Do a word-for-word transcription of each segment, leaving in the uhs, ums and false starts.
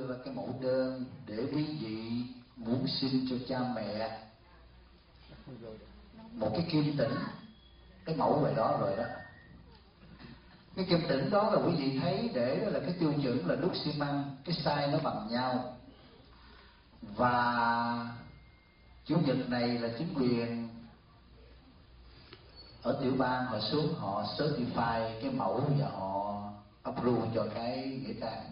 ra cái mẫu đơn để quý vị muốn xin cho cha mẹ một cái kim tĩnh, cái mẫu về đó rồi đó. Cái kim tĩnh đó là quý vị thấy để đó là cái tiêu chuẩn là đúc xi măng, cái size nó bằng nhau. Và chủ nhật này là chính quyền ở tiểu bang họ xuống họ certify cái mẫu và họ approve cho cái nghĩa trang.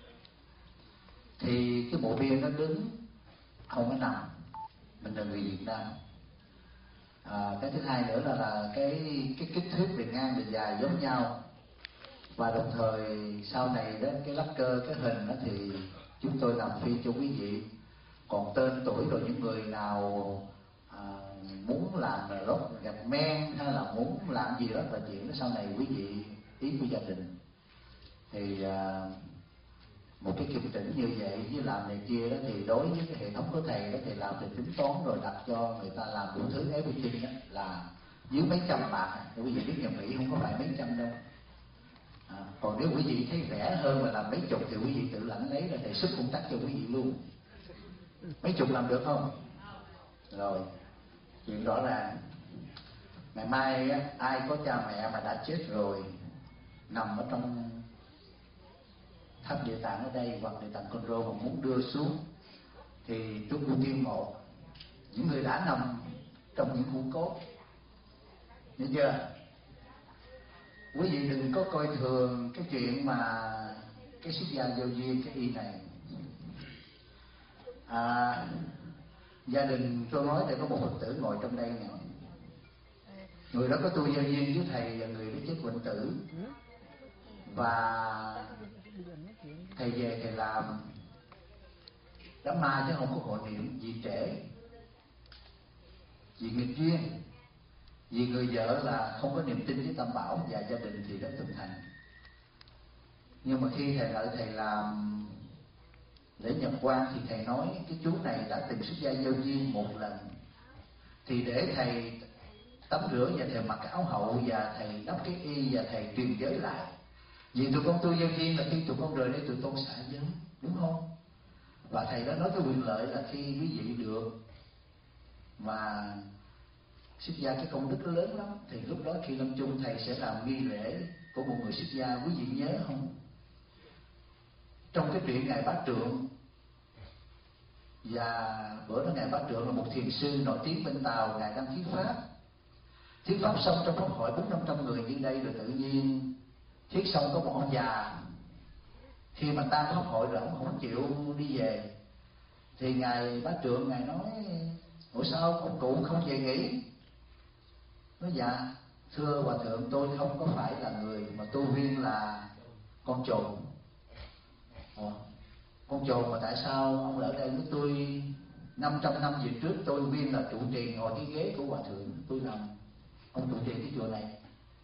Thì cái bộ bia nó đứng không có nằm, mình là người Việt Nam. À, cái thứ hai nữa là là cái cái kích thước bề ngang bề dài giống nhau. Và đồng thời sau này đó cái lắc cơ cái hình đó thì chúng tôi làm phi cho quý vị. Còn tên tuổi rồi những người nào à, muốn làm lót gạch men hay là muốn làm gì đó là chuyện đó sau này quý vị ý của gia đình. Thì à, một cái kim tĩnh như vậy với làm này kia đó thì đối với cái hệ thống của thầy đó thì làm thì tính toán rồi đặt cho người ta làm đủ thứ everything đó là dưới mấy trăm bạc. Quý vị biết nhà Mỹ không có phải mấy trăm đâu. À, còn nếu quý vị thấy rẻ hơn mà làm mấy chục thì quý vị tự lãnh lấy là thầy xuất công tác cho quý vị luôn. Mấy chục làm được không? Rồi, chuyện rõ ràng. Ngày mai á, ai có cha mẹ mà đã chết rồi nằm ở trong tháp địa tạng ở đây hoặc địa tạng Con Rô mà muốn đưa xuống thì tôi ưu tiên một những người đã nằm trong những hũ cốt. Hiểu chưa? Quý vị đừng có coi thường cái chuyện mà cái xuất gia vô duyên cái y này. À, gia đình tôi nói để có một Phật tử ngồi trong đây nè. Người đó có tu vô duyên với thầy và người đó chết bệnh tử. Và thầy về thầy làm đám ma chứ không có hội niệm vì trễ, vì nghịch duyên, vì người vợ là không có niềm tin với Tam Bảo và gia đình thì đã từng thành. Nhưng mà khi thầy lại thầy làm lễ nhập quan thì thầy nói cái chú này đã từng xuất gia vô duyên một lần, thì để thầy tắm rửa và thầy mặc cái áo hậu và thầy đắp cái y và thầy truyền giới lại. Vì tụi con tu vô duyên là khi tụi con rời đây tụi con xả giới, đúng không? Và thầy đã nói cái quyền lợi là khi quý vị được mà xuất gia cái công đức nó lớn lắm, thì lúc đó khi lâm chung thầy sẽ làm nghi lễ của một người xuất gia. Quý vị nhớ không? Trong cái chuyện ngài Bá Trượng, và bữa đó ngài Bá Trượng là một thiền sư nổi tiếng bên Tàu, ngài đang thuyết pháp. Thuyết pháp xong trong pháp hội bốn năm trăm người như đây, rồi tự nhiên thuyết xong có một ông già, khi mà tan pháp hội rồi ông không chịu đi về, thì ngài Bá Trượng ngài nói: ủa sao ông cụ không về nghỉ? Nói: dạ thưa hòa thượng, tôi không có phải là người mà tu viên là con trồn. Ủa, con trồn mà tại sao ông ở đây với tôi? Năm trăm năm về trước tôi viên là trụ trì ngồi cái ghế của hòa thượng, tôi làm ông trụ trì cái chùa này.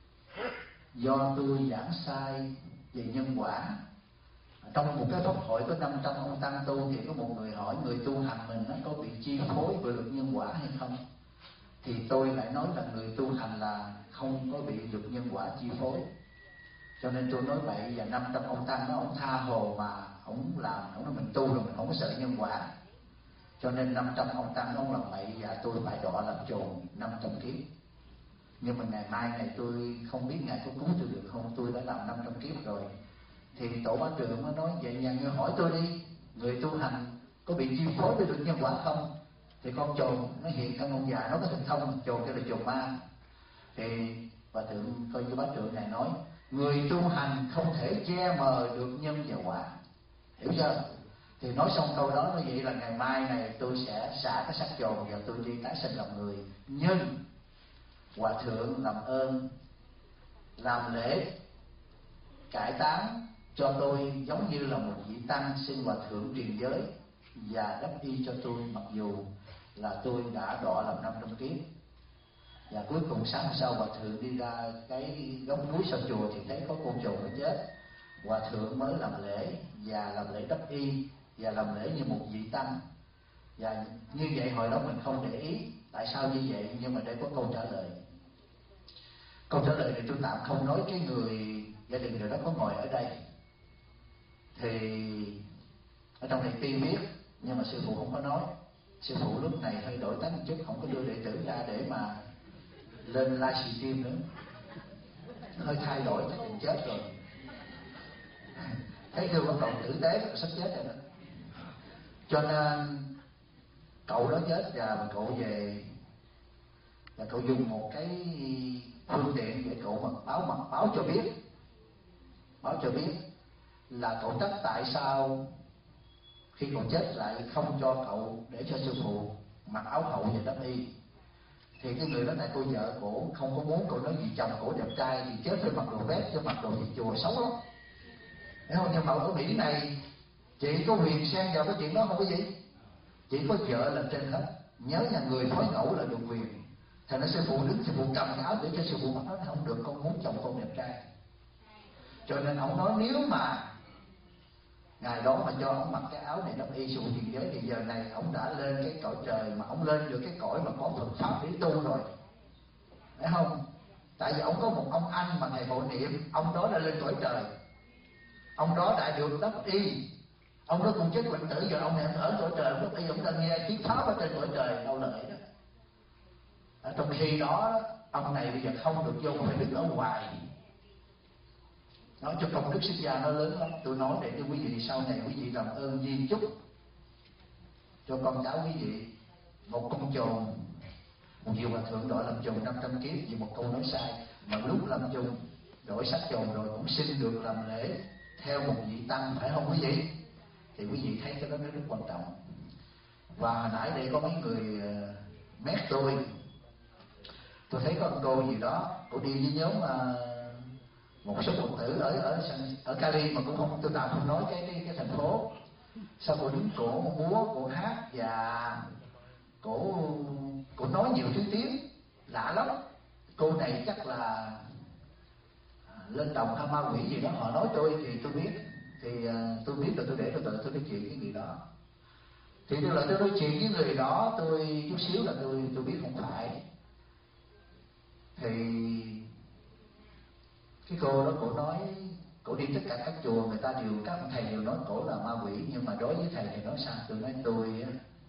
Do tôi giảng sai về nhân quả, trong một cái pháp hội có năm trăm ông tăng tu, thì có một người hỏi người tu hành mình nó có bị chi phối bởi luật nhân quả hay không, thì tôi lại nói là người tu hành là không có bị luật nhân quả chi phối. Cho nên tôi nói vậy, và năm trăm ông tăng đó ông tha hồ mà ông làm, ông nói mình tu rồi mình không có sợ nhân quả. Cho nên năm trăm ông tăng ông làm vậy và tôi phải đọa làm trồn năm trăm kiếp. Nhưng mà ngày mai này tôi không biết ngài có cứu tôi được không, tôi đã làm năm trăm kiếp rồi. Thì tổ Bá Trượng mới nói vậy nhà ngươi hỏi tôi đi, người tu hành có bị chi phối bởi luật nhân quả không? Thì con trồn nó hiện trong ông già nó có thần thông, trồn kêu là trồn ma. Thì Hòa Thượng coi như Bá Trượng này nói người tu hành không thể che mờ được nhân và quả, hiểu chưa? Thì nói xong câu đó nói vậy là ngày mai này tôi sẽ xả cái xác trồn và tôi đi tái sinh làm người. Nhưng Hòa Thượng làm ơn làm lễ cải táng cho tôi giống như là một vị tăng, xin Hòa Thượng truyền giới và đắp y cho tôi, mặc dù là tôi đã đọa làm năm trăm kiếp. Và cuối cùng sáng hôm sau Hòa Thượng đi ra cái góc núi sau chùa thì thấy có con trồn nó chết. Hòa Thượng mới làm lễ và làm lễ đắp y và làm lễ như một vị tăng. Và như vậy hồi đó mình không để ý tại sao như vậy, nhưng mà đây có câu trả lời. Câu trả lời thì tôi tạm không nói cái người gia đình người đó có ngồi ở đây. Thì ở trong này tuy biết nhưng mà sư phụ không có nói. Sư phụ lúc này hơi đổi tánh một chút, không có đưa đệ tử ra để mà lên livestream nữa, hơi thay đổi chắc chắn chết rồi. Thấy tôi bắt đầu tử tế sắp chết rồi đó. Cho nên cậu đó chết và cậu về và cậu dùng một cái phương tiện để cậu mà báo mặt báo cho biết báo cho biết là cậu trách tại sao khi cậu chết lại không cho cậu để cho sư phụ mặc áo hậu và đắp y. Thì cái người đó tại cô vợ cổ không có muốn, cậu nói vì chồng cổ đẹp trai thì chết phải mặc đồ vest chứ mặc đồ gì chùa xấu lắm, hiểu không? Nhưng mà ở Mỹ này chị có quyền xen vào cái chuyện đó không có gì, chỉ có vợ là trên hết, nhớ nhà người phối ngẫu là được quyền. Thành ra sư phụ đứng, sư phụ cầm cái áo để cho sư phụ mặc, nói không được, con muốn chồng con đẹp trai. Cho nên ông nói nếu mà ngày đó mà cho ông mặc cái áo này đắp y sự hiện giới thì giờ này ông đã lên cái cõi trời, mà ông lên được cái cõi mà có Phật pháp để tu rồi, phải không? Tại vì ông có một ông anh mà thầy hộ niệm, ông đó đã lên cõi trời, ông đó đã được đắp y, ông đó cũng chết quạnh tử, giờ ông này ở cõi trời, ông đắp y, ông đang nghe thuyết pháp ở trên cõi trời đâu lợi đó. Ở trong khi đó ông này bây giờ không được vô, phải đứng ở ngoài. Nói cho công đức xuất gia nó lớn lắm. Tôi nói để cho quý vị sau này quý vị làm ơn di chúc cho con cháu quý vị một con chồn, một nhiều hòa thượng đội làm chồn năm trăm kiếp vì một câu nói sai, mà lúc làm chồn đổi sắc chồn rồi cũng xin được làm lễ theo một vị tăng, phải không quý vị? Thì quý vị thấy cái đó nó rất quan trọng. Và hồi nãy đây có mấy người mét tôi tôi thấy có một cô gì đó, cô đi với nhóm uh, một số Phật tử ở ở ở Cali mà cũng không, tôi tạm không nói cái cái, cái thành phố. Sau cô đứng cổ múa, cô hát và cổ cổ nói nhiều thứ tiếng lạ lắm. Cô này chắc là lên đồng hay ma quỷ gì đó, họ nói tôi thì tôi biết, thì uh, tôi biết là tôi để tôi tự tôi nói chuyện với người đó. Thì tôi lại tôi nói chuyện với người đó, tôi chút xíu là tôi tôi biết không phải. Thì cái cô đó cổ nói, cổ đi tất cả các chùa người ta đều, các thầy đều nói cổ là ma quỷ, nhưng mà đối với thầy thì nói sao? Tôi nói tôi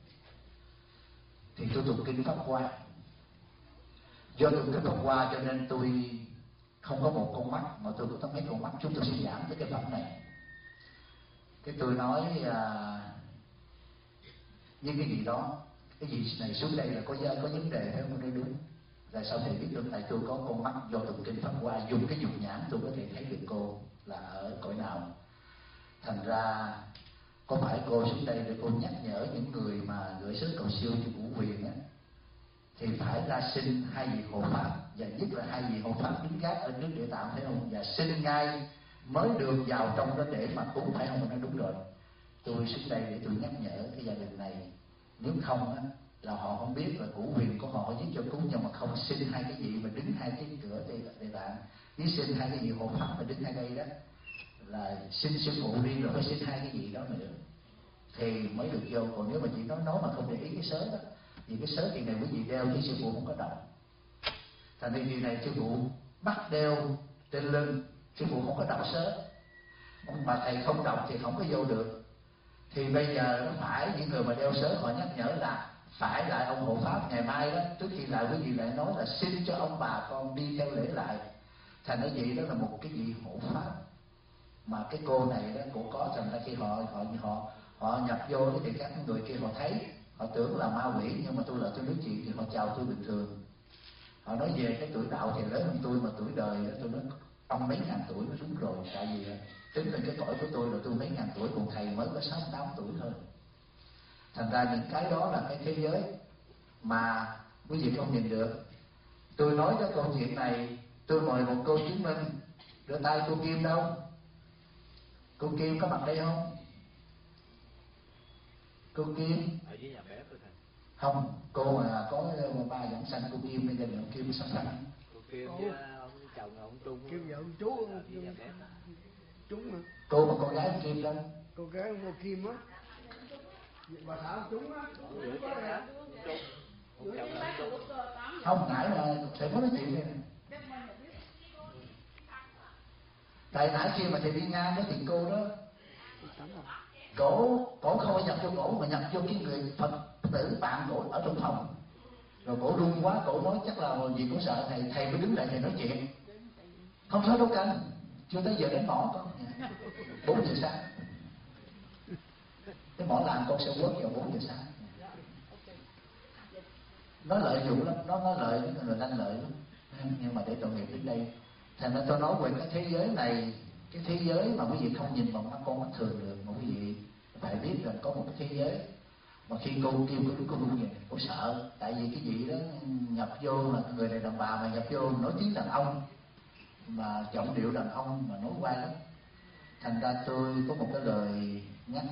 thì tôi tụng kinh Pháp Hoa, do tụng kinh Pháp Hoa cho nên tôi không có một con mắt mà tôi có mấy con mắt, chúng tôi sẽ giảng tới cái phẩm này. Cái tôi nói à, với cái gì đó, cái gì này xuống đây là có có vấn đề phải không? Đây đúng. Là sao thầy biết được? Tại tôi có con mắt, do tụng kinh Pháp Hoa dùng cái dục nhãn tôi có thể thấy được cô là ở cõi nào. Thành ra có phải cô xuống đây để cô nhắc nhở những người mà gửi sớ cầu siêu cho Ngũ Huyền á, thì phải ra xin hai vị hộ pháp, và nhất là hai vị hộ pháp đứng gác ở trước địa tạng, phải không? Và xin ngay mới được vào trong đó để mà cúng, phải không? Mình nói đúng rồi. Tôi xuống đây để tôi nhắc nhở cái gia đình này, nếu không á là họ không biết là Ngũ Huyền của họ giết cho cúng, nhưng mà không xin hai cái vị mà đứng hai cái cửa địa tạng, nếu xin hai cái vị hộ pháp mà đứng hai đây đó là xin sư phụ đi rồi phải xin hai cái vị đó nữa thì mới được vô. Còn nếu mà chỉ nói nói mà không để ý cái sớ đó, vì cái sớ chuyện này quý vị đeo chứ sư phụ không có động. Thành ra chuyện này sư phụ bắt đeo trên lưng, sư phụ không có động sớ, mà thầy không động thì không có vô được. Thì bây giờ nó phải những người mà đeo sớ họ nhắc nhở là phải lại ông hộ pháp ngày mai đó, trước khi lại quý vị lại nói là xin cho ông bà con đi theo lễ lại. Thành ra vậy đó là một cái vị hộ pháp mà cái cô này đó cổ có. Thành ra khi họ họ họ họ nhập vô thì các người kia họ thấy, họ tưởng là ma quỷ, nhưng mà tôi là tôi nói chuyện thì họ chào tôi bình thường. Họ nói về cái tuổi đạo thì lớn hơn tôi, mà tuổi đời đó tôi nói ông mấy ngàn tuổi mới đúng rồi. Tại vì tính lên cái tuổi của tôi là tôi mấy ngàn tuổi, còn thầy mới có sáu tám tuổi thôi. Thành ra những cái đó là cái thế giới mà quý vị không nhìn được. Tôi nói cái câu chuyện này, tôi mời một cô chứng minh. Đưa tay cô Kim đâu? Cô Kim có mặt đây không? Cô Kim ở dưới nhà bếp thôi thầy. Không, cô mà có ba dẫn sanh cô Kim bây giờ là Kim sắp sanh. Cô Kim với ông chồng ông Trung. Kim vợ ông chú ông Trung mà. Cô mà con gái ông Kim đâu? Con gái ông cô Kim á. Bà xã ông Trung á. Không nãy là thầy có nói chuyện này. Tại nãy khi mà thầy đi ngang đó thì cô đó cổ cổ không phải nhập vô cổ mà nhập vô cái người Phật tử bạn cổ ở trong phòng, rồi cổ run quá, cổ nói chắc là gì cũng sợ thầy, thầy mới đứng lại thầy nói chuyện. Không thôi đâu cần, chưa tới giờ đến mỏ con. Bốn giờ sáng cái mỏ làm con sẽ quất vào bốn giờ sáng. Nó lợi dụng lắm, nó nó lợi những người lanh lợi lắm, nhưng mà để tội nghiệp đến đây. Thành ra tôi nói về cái thế giới này, cái thế giới mà quý vị không nhìn bằng mắt con mắt thường được, mà quý vị phải biết rằng có một cái thế giới mà khi cô kêu cô đứng cô run vậy, cô sợ, tại vì cái gì đó nhập vô là người này đàn bà mà nhập vô nói tiếng đàn ông mà giọng điệu đàn ông mà nói qua lắm. Thành ra tôi có một cái lời nhắc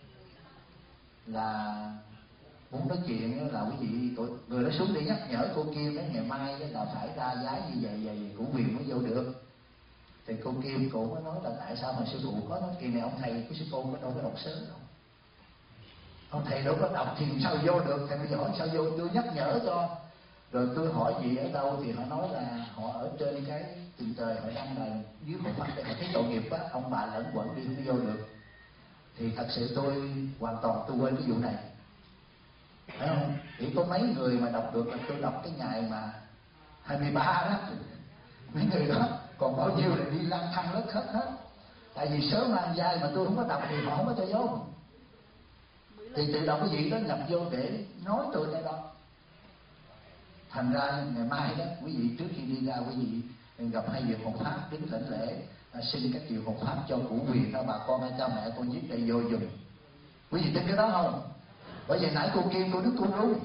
là muốn nói chuyện là quý vị người đó xuống để nhắc nhở cô Kim đến ngày mai là phải ra giá như vậy vậy của quyền mới vô được. Thì cô Kim cô mới nói là tại sao mà sư phụ có nói kỳ này ông thầy của sư cô có đâu có đọc sớm đâu, ông thầy đâu có đọc thì sao vô được. Thầy bây giờ hỏi sao vô, tôi nhắc nhở cho. Rồi tôi hỏi gì ở đâu thì họ nói là họ ở trên cái tình trời, họ đang là dưới hộ pháp để họ thấy tội nghiệp quá, ông bà lẫn quẩn đi không vô được. Thì thật sự tôi hoàn toàn tôi quên cái vụ này, phải không? Chỉ có mấy người mà đọc được là tôi đọc cái ngày mà hai mươi ba đó, mấy người đó còn bao nhiêu là đi lang thang lớt hết hết. Tại vì sớm mang dai mà tôi không có đọc thì họ không có cho vô. Thì tự động cái gì đó nhập vô để nói tôi đây đó. Thành ra ngày mai đó quý vị trước khi đi ra quý vị gặp hai vị hộ pháp đứng lãnh lễ, à, xin các vị hộ pháp cho củ quyền đó bà con hay cha mẹ con viết đây vô dùng. Quý vị tin cái đó không? Bởi vì nãy cô Kim cô đứng cô run,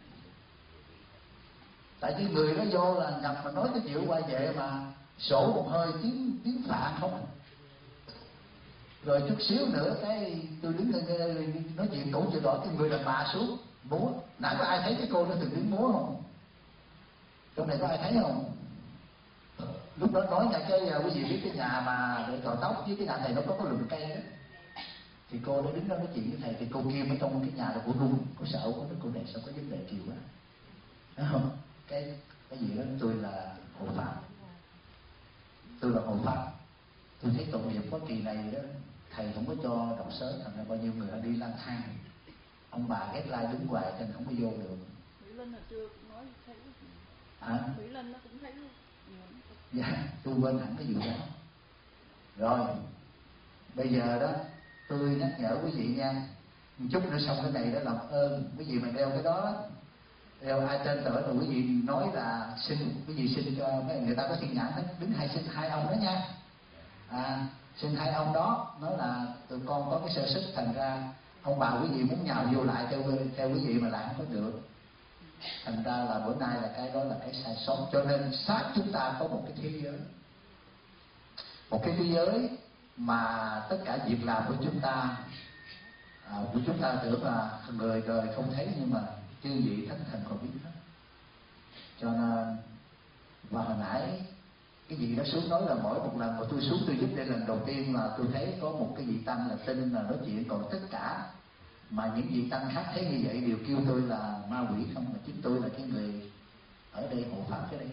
tại vì người đó vô là nhập mà nói cái chuyện qua vệ mà sổ một hơi tiếng tiếng Phạn không. Rồi chút xíu nữa cái tôi đứng lên nói chuyện cổ chữ đỏ, cái người đàn bà xuống múa. Nãy có ai thấy cái cô đó từng đứng múa không? Trong này có ai thấy không? Lúc đó nói nha, cái quý vị biết cái nhà mà để cạo tóc với cái nhà thầy nó có cái lùm cây đó, thì cô đã đứng đó nói chuyện với thầy, thì cô Kim ở trong cái nhà đó của run, cô sợ, cô nói cô này sao có vấn đề chiều quá, thấy không? Cái cái gì đó tôi là hộ pháp, tôi là hộ pháp, tôi thấy tội nghiệp có kỳ này đó thầy không có cho đọc sớm, thành ra bao nhiêu người họ đi lang thang, ông bà ghét lai đứng hoài nên không có vô được. Mỹ Linh là chưa nói thấy hả? Mỹ Linh nó cũng thấy luôn. Dạ, tôi quên hẳn cái vụ đó. Rồi bây giờ đó tôi nhắc nhở quý vị nha, một chút nữa xong cái này đó, làm ơn quý vị mà đeo cái đó, đeo ai trên tờ rồi quý vị nói là xin, quý vị xin cho mấy người ta có thiên nhãn hết, đứng hai xin hai ông đó nha, à, xin hai ông đó nói là tụi con có cái sơ sức, thành ra ông bà quý vị muốn nhào vô lại theo theo quý vị mà lại không có được. Thành ra là bữa nay là cái đó là cái sai sót, cho nên sát chúng ta có một cái thế giới, một cái thế giới mà tất cả việc làm của chúng ta, à, của chúng ta tưởng là người đời không thấy, nhưng mà chư vị thánh thần còn biết hết. Cho nên và hồi nãy cái gì đó xuống nói là mỗi một lần mà tôi xuống tôi giúp đây lần đầu tiên là tôi thấy có một cái vị tăng là tin là nói chuyện, còn tất cả mà những vị tăng khác thấy như vậy đều kêu tôi là ma quỷ không, mà chính tôi là cái người ở đây hộ pháp cái đây.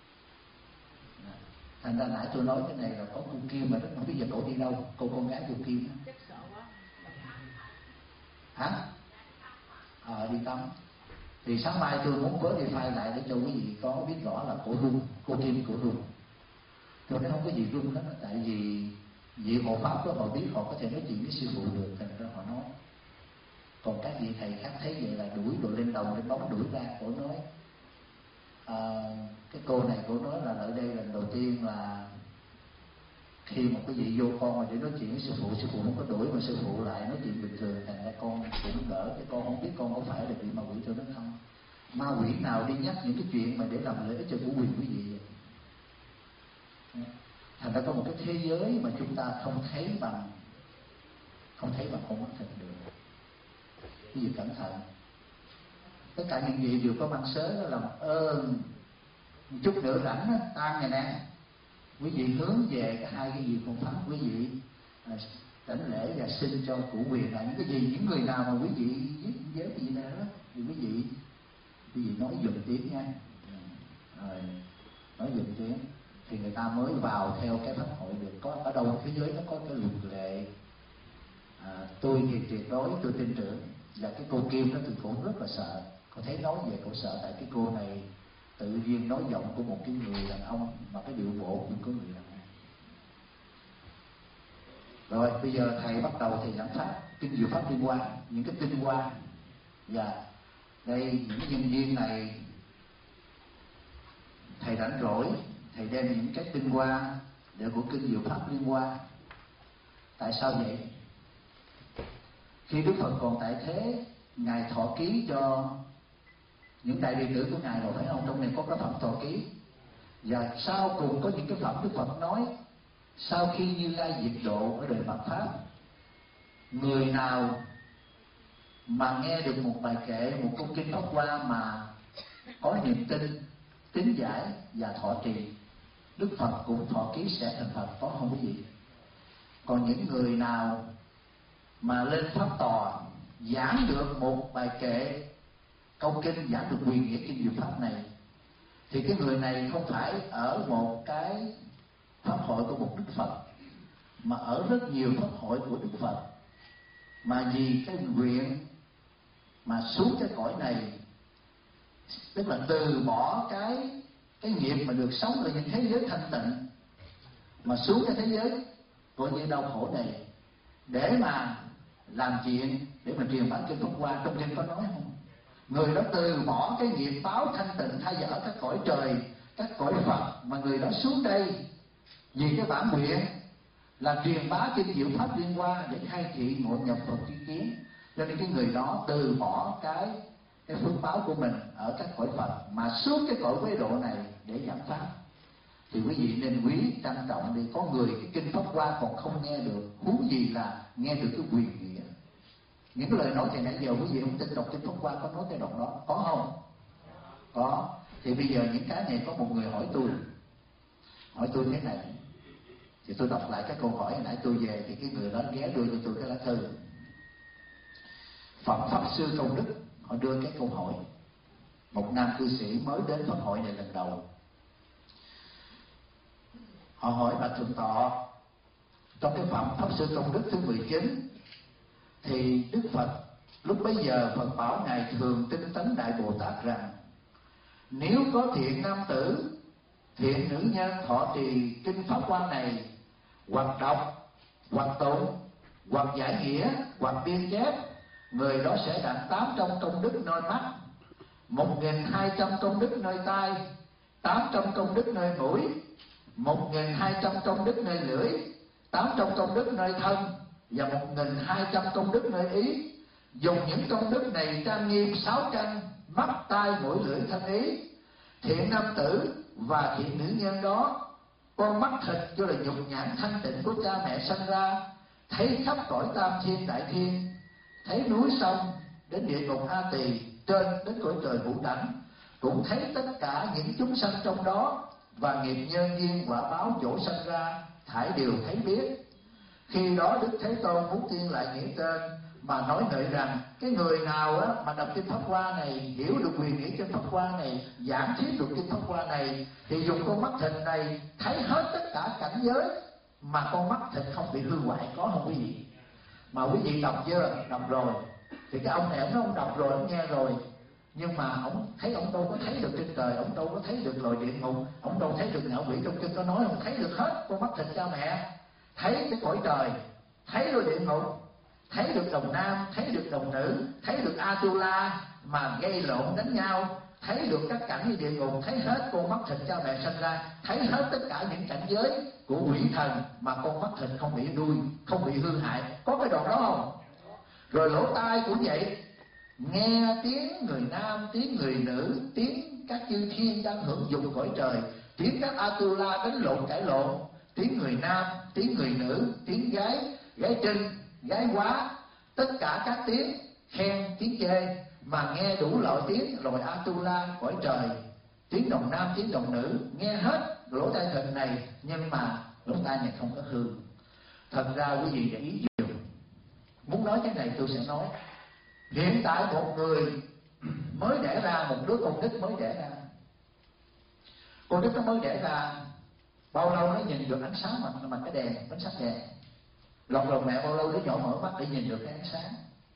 Thành ra nãy tôi nói cái này là có cô Kim mà rất không biết giờ cổ đi đâu, cô con gái cô Kim đó. Chắc sợ quá. Hả? Ờ, đi tắm. Thì sáng mai tôi muốn vớ đi file lại để cho quý vị có biết rõ là cổ run, cô Kim cổ run. Tôi nói không có gì run hết, tại vì vị hộ pháp đó họ biết họ có thể nói chuyện với sư phụ được, thành ra họ nói. Còn các vị thầy khác thấy vậy là đuổi đội lên đầu để bóng đuổi ra. Cổ nói à, cái cô này cổ nói là ở đây lần đầu tiên là khi một cái vị vô con mà để nói chuyện với sư phụ, sư phụ không có đuổi mà sư phụ lại nói chuyện bình thường, thành ra con cũng đỡ. Cái con không biết con có phải là bị ma quỷ cho nó không. Ma quỷ nào đi nhắc những cái chuyện mà để làm lợi ích cho của quyền quý vị vậy? Thành ra có một cái thế giới mà chúng ta không thấy bằng không thấy bằng con mắt thật được. Cái gì cẩn thận, tất cả những gì đều có mang sớ đó, làm ơn một chút nữa rảnh đó, tan này nè, quý vị hướng về cái hai cái gì con pháp, quý vị à, đảnh lễ và xin cho cụ quyền là những cái gì, những người nào mà quý vị viết giới cái gì đó thì quý vị quý vị nói dùm tiếng nha, rồi nói dùm tiếng thì người ta mới vào theo cái pháp hội được. Có ở đâu thế giới nó có cái luật lệ À, tôi thì tuyệt đối tôi tin tưởng là cái cô Kim đó tôi cũng rất là sợ. Cô thấy nói về cô sợ, tại cái cô này tự nhiên nói giọng của một cái người đàn ông mà cái điệu bộ cũng có người đàn ông. Rồi bây giờ thầy bắt đầu thầy giảng pháp kinh diệu pháp liên quan, những cái tinh hoa. Và đây những cái nhân viên này thầy rảnh rỗi, thầy đem những cái tinh hoa để của kinh diệu pháp liên quan. Tại sao vậy? Khi Đức Phật còn tại thế, ngài thọ ký cho những đại đệ tử của ngài rồi, phải không? Trong này có cái phẩm thọ ký. Và sau cùng có những cái phẩm Đức Phật nói sau khi Như Lai diệt độ ở đời Mạt Pháp, người nào mà nghe được một bài kệ, một câu kinh Pháp Hoa mà có niềm tin, tín giải và thọ trì, Đức Phật cũng thọ ký sẽ thành Phật, có không quý vị? Còn những người nào mà lên pháp tòa giảng được một bài kệ, câu kinh, giảng được quyền nghĩa kinh diệu pháp này, thì cái người này không phải ở một cái pháp hội của một Đức Phật, mà ở rất nhiều pháp hội của Đức Phật, mà vì cái nguyện mà xuống cái cõi này, tức là từ bỏ cái cái nghiệp mà được sống ở những thế giới thanh tịnh, mà xuống cái thế giới coi như đau khổ này, để mà làm chuyện, để mà truyền bá kinh Pháp Hoa. Trong kinh có nói không? Người đó từ bỏ cái nghiệp báo thanh tịnh thay vào ở các cõi trời, các cõi Phật, mà người đó xuống đây vì cái bản nguyện là truyền bá kinh diệu pháp liên hoa để khai thị ngộ nhập Phật tri kiến. Cho nên cái người đó từ bỏ cái cái phước báo của mình ở các cõi Phật mà xuống cái cõi Quế Độ này để giảng pháp. Thì quý vị nên quý trân trọng đi. Có người cái kinh Pháp Hoa còn không nghe được, huống gì là nghe được cái quyền nghĩa. Những cái lời nói thì nãy giờ quý vị không tin đọc kinh Pháp Hoa có nói cái đoạn đó, có không? Có. Thì bây giờ những cái này có một người hỏi tôi, hỏi tôi thế này, thì tôi đọc lại cái câu hỏi hồi nãy tôi về, thì cái người đó ghé đưa cho tôi cái lá thư. Phẩm Pháp Sư Công Đức họ đưa cái câu hỏi, một nam cư sĩ mới đến pháp hội này lần đầu. Họ hỏi bà Thượng Tọa, trong cái phẩm Pháp Sư Công Đức thứ mười chín, thì Đức Phật lúc bấy giờ Phật bảo ngài thường tinh tấn Đại Bồ Tát rằng, nếu có thiện nam tử, thiện nữ nhân thọ trì kinh Pháp Hoa này, hoặc đọc, hoặc tụng, hoặc giải nghĩa, hoặc biên chép, người đó sẽ đặng tám trăm công đức nơi mắt, một nghìn hai trăm công đức nơi tai, tám trăm công đức nơi mũi, một nghìn hai trăm công đức nơi lưỡi, tám trăm công đức nơi thân, và một nghìn hai trăm công đức nơi ý. Dùng những công đức này trang nghiêm sáu căn mắt, tai, mũi, lưỡi, thân, ý. Thiện nam tử và thiện nữ nhân đó, con mắt thịt cho là nhục nhãn thanh tịnh của cha mẹ sanh ra, thấy khắp cõi tam thiên đại thiên, thấy núi sông đến địa ngục A Tỳ, trên đến cõi trời Ngũ Đẳng, cũng thấy tất cả những chúng sanh trong đó, và nghiệp nhân duyên quả báo chỗ sanh ra, thảy đều thấy biết. Khi đó Đức Thế Tôn muốn tiên lại nghĩa tên, mà nói ngợi rằng cái người nào á, mà đọc kinh Pháp Hoa này, hiểu được quyền nghĩa trên Pháp Hoa này, giảng thuyết được kinh Pháp Hoa này, thì dùng con mắt thịt này thấy hết tất cả cảnh giới, mà con mắt thịt không bị hư hoại, có không quý vị? Mà quý vị đọc chưa? Đọc rồi. Thì cái ông này ông nói ông đọc rồi, ông nghe rồi, nhưng mà ông thấy ông đâu có thấy được trên trời, ông đâu có thấy được loài địa ngục, ông đâu thấy được ngạ quỷ. Trong kinh có nói ông thấy được hết con mắt thịt cha mẹ, thấy cái cõi trời, thấy loài địa ngục, thấy được đồng nam, thấy được đồng nữ, thấy được Atula mà gây lộn đánh nhau, thấy được các cảnh như địa ngục, thấy hết con mắt thịt cha mẹ sanh ra, thấy hết tất cả những cảnh giới của quỷ thần, mà con mắt thịt không bị đuôi, không bị hư hại. Có cái đoạn đó không? Rồi lỗ tai cũng vậy, nghe tiếng người nam, tiếng người nữ, tiếng các chư thiên đang hưởng dụng cõi trời, tiếng các Atula đánh lộn cãi lộn, tiếng người nam, tiếng người nữ, tiếng gái, gái trinh, gái quá, tất cả các tiếng khen, tiếng chê, mà nghe đủ loại tiếng rồi Atula cõi trời, tiếng đồng nam, tiếng đồng nữ, nghe hết lỗ tai thịt này, nhưng mà lỗ tai này không có hư. Thật ra quý vị để ý nhiều, muốn nói cái này tôi sẽ nói. Hiện tại một người mới đẻ ra, một đứa con nít mới đẻ ra, con nít nó mới đẻ ra, bao lâu nó nhìn được ánh sáng bằng, bằng cái đèn, ánh sáng đèn, lọt lòng mẹ bao lâu đứa nhỏ mở mắt để nhìn được cái ánh sáng,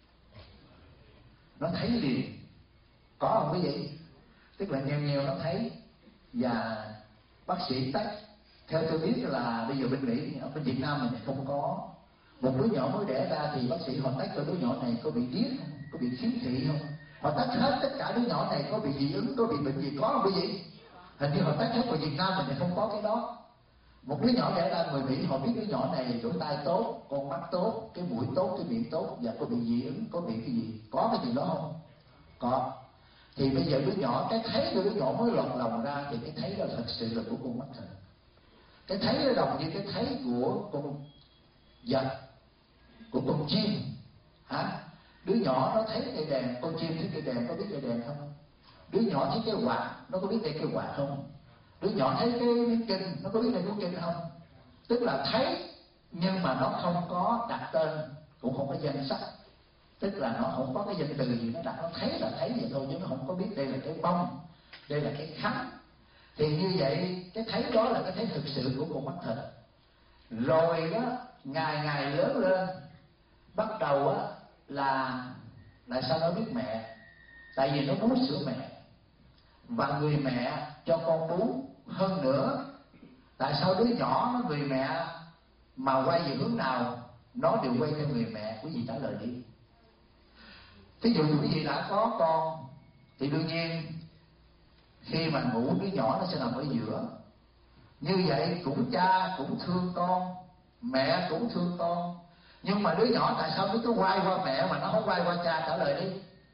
nó thấy liền. Có không quý vị? Tức là nheo nheo nó thấy. Và bác sĩ tách, theo tôi biết là bây giờ bên Mỹ, ở bên Việt Nam mình không có. Một đứa nhỏ mới đẻ ra thì bác sĩ họ tách cho đứa nhỏ này có bị điếc không, có bị khiếm thị không. Họ tách hết tất cả đứa nhỏ này có bị dị ứng, có bị bệnh gì, có không quý vị? Hình như họ tách hết, vào Việt Nam mình thì không có cái đó. Một đứa nhỏ đẻ ra người Mỹ họ biết đứa nhỏ này lỗ tai tốt, con mắt tốt, cái mũi tốt, cái miệng tốt, và có bị dị ứng, có bị cái gì, có cái gì đó không? Có. Thì bây giờ đứa nhỏ, cái thấy của đứa nhỏ mới lọt lòng ra thì cái thấy đó thật sự là của con mắt thật. Cái thấy nó đồng như cái thấy của con vật, của con chim. Hả? Đứa nhỏ nó thấy cây đèn, con chim thấy cây đèn, có biết cây đèn không? Đứa nhỏ thấy cái quạt, nó có biết đây cây quạt không? Đứa nhỏ thấy cái miếng kinh, nó có biết đây miếng kinh không? Tức là thấy nhưng mà nó không có đặt tên, cũng không có danh sách. Tức là nó không có cái danh từ gì, nó đặt, nó thấy là thấy vậy thôi, chứ nó không có biết đây là cái bông, đây là cái khánh. Thì như vậy cái thấy đó là cái thấy thực sự của con mắt thật. Rồi đó, ngày ngày lớn lên, bắt đầu á là là sao nó biết mẹ? Tại vì nó bú sữa mẹ, và người mẹ cho con bú. Hơn nữa, tại sao đứa nhỏ nó người mẹ mà quay về hướng nào nó đều quay theo người mẹ? Quý vị trả lời đi. Ví dụ quý vị đã có con thì đương nhiên khi mà ngủ đứa nhỏ nó sẽ nằm ở giữa. Như vậy cũng cha cũng thương con, mẹ cũng thương con, nhưng mà đứa nhỏ tại sao nó cứ quay qua mẹ mà nó không quay qua cha? Trả lời đi.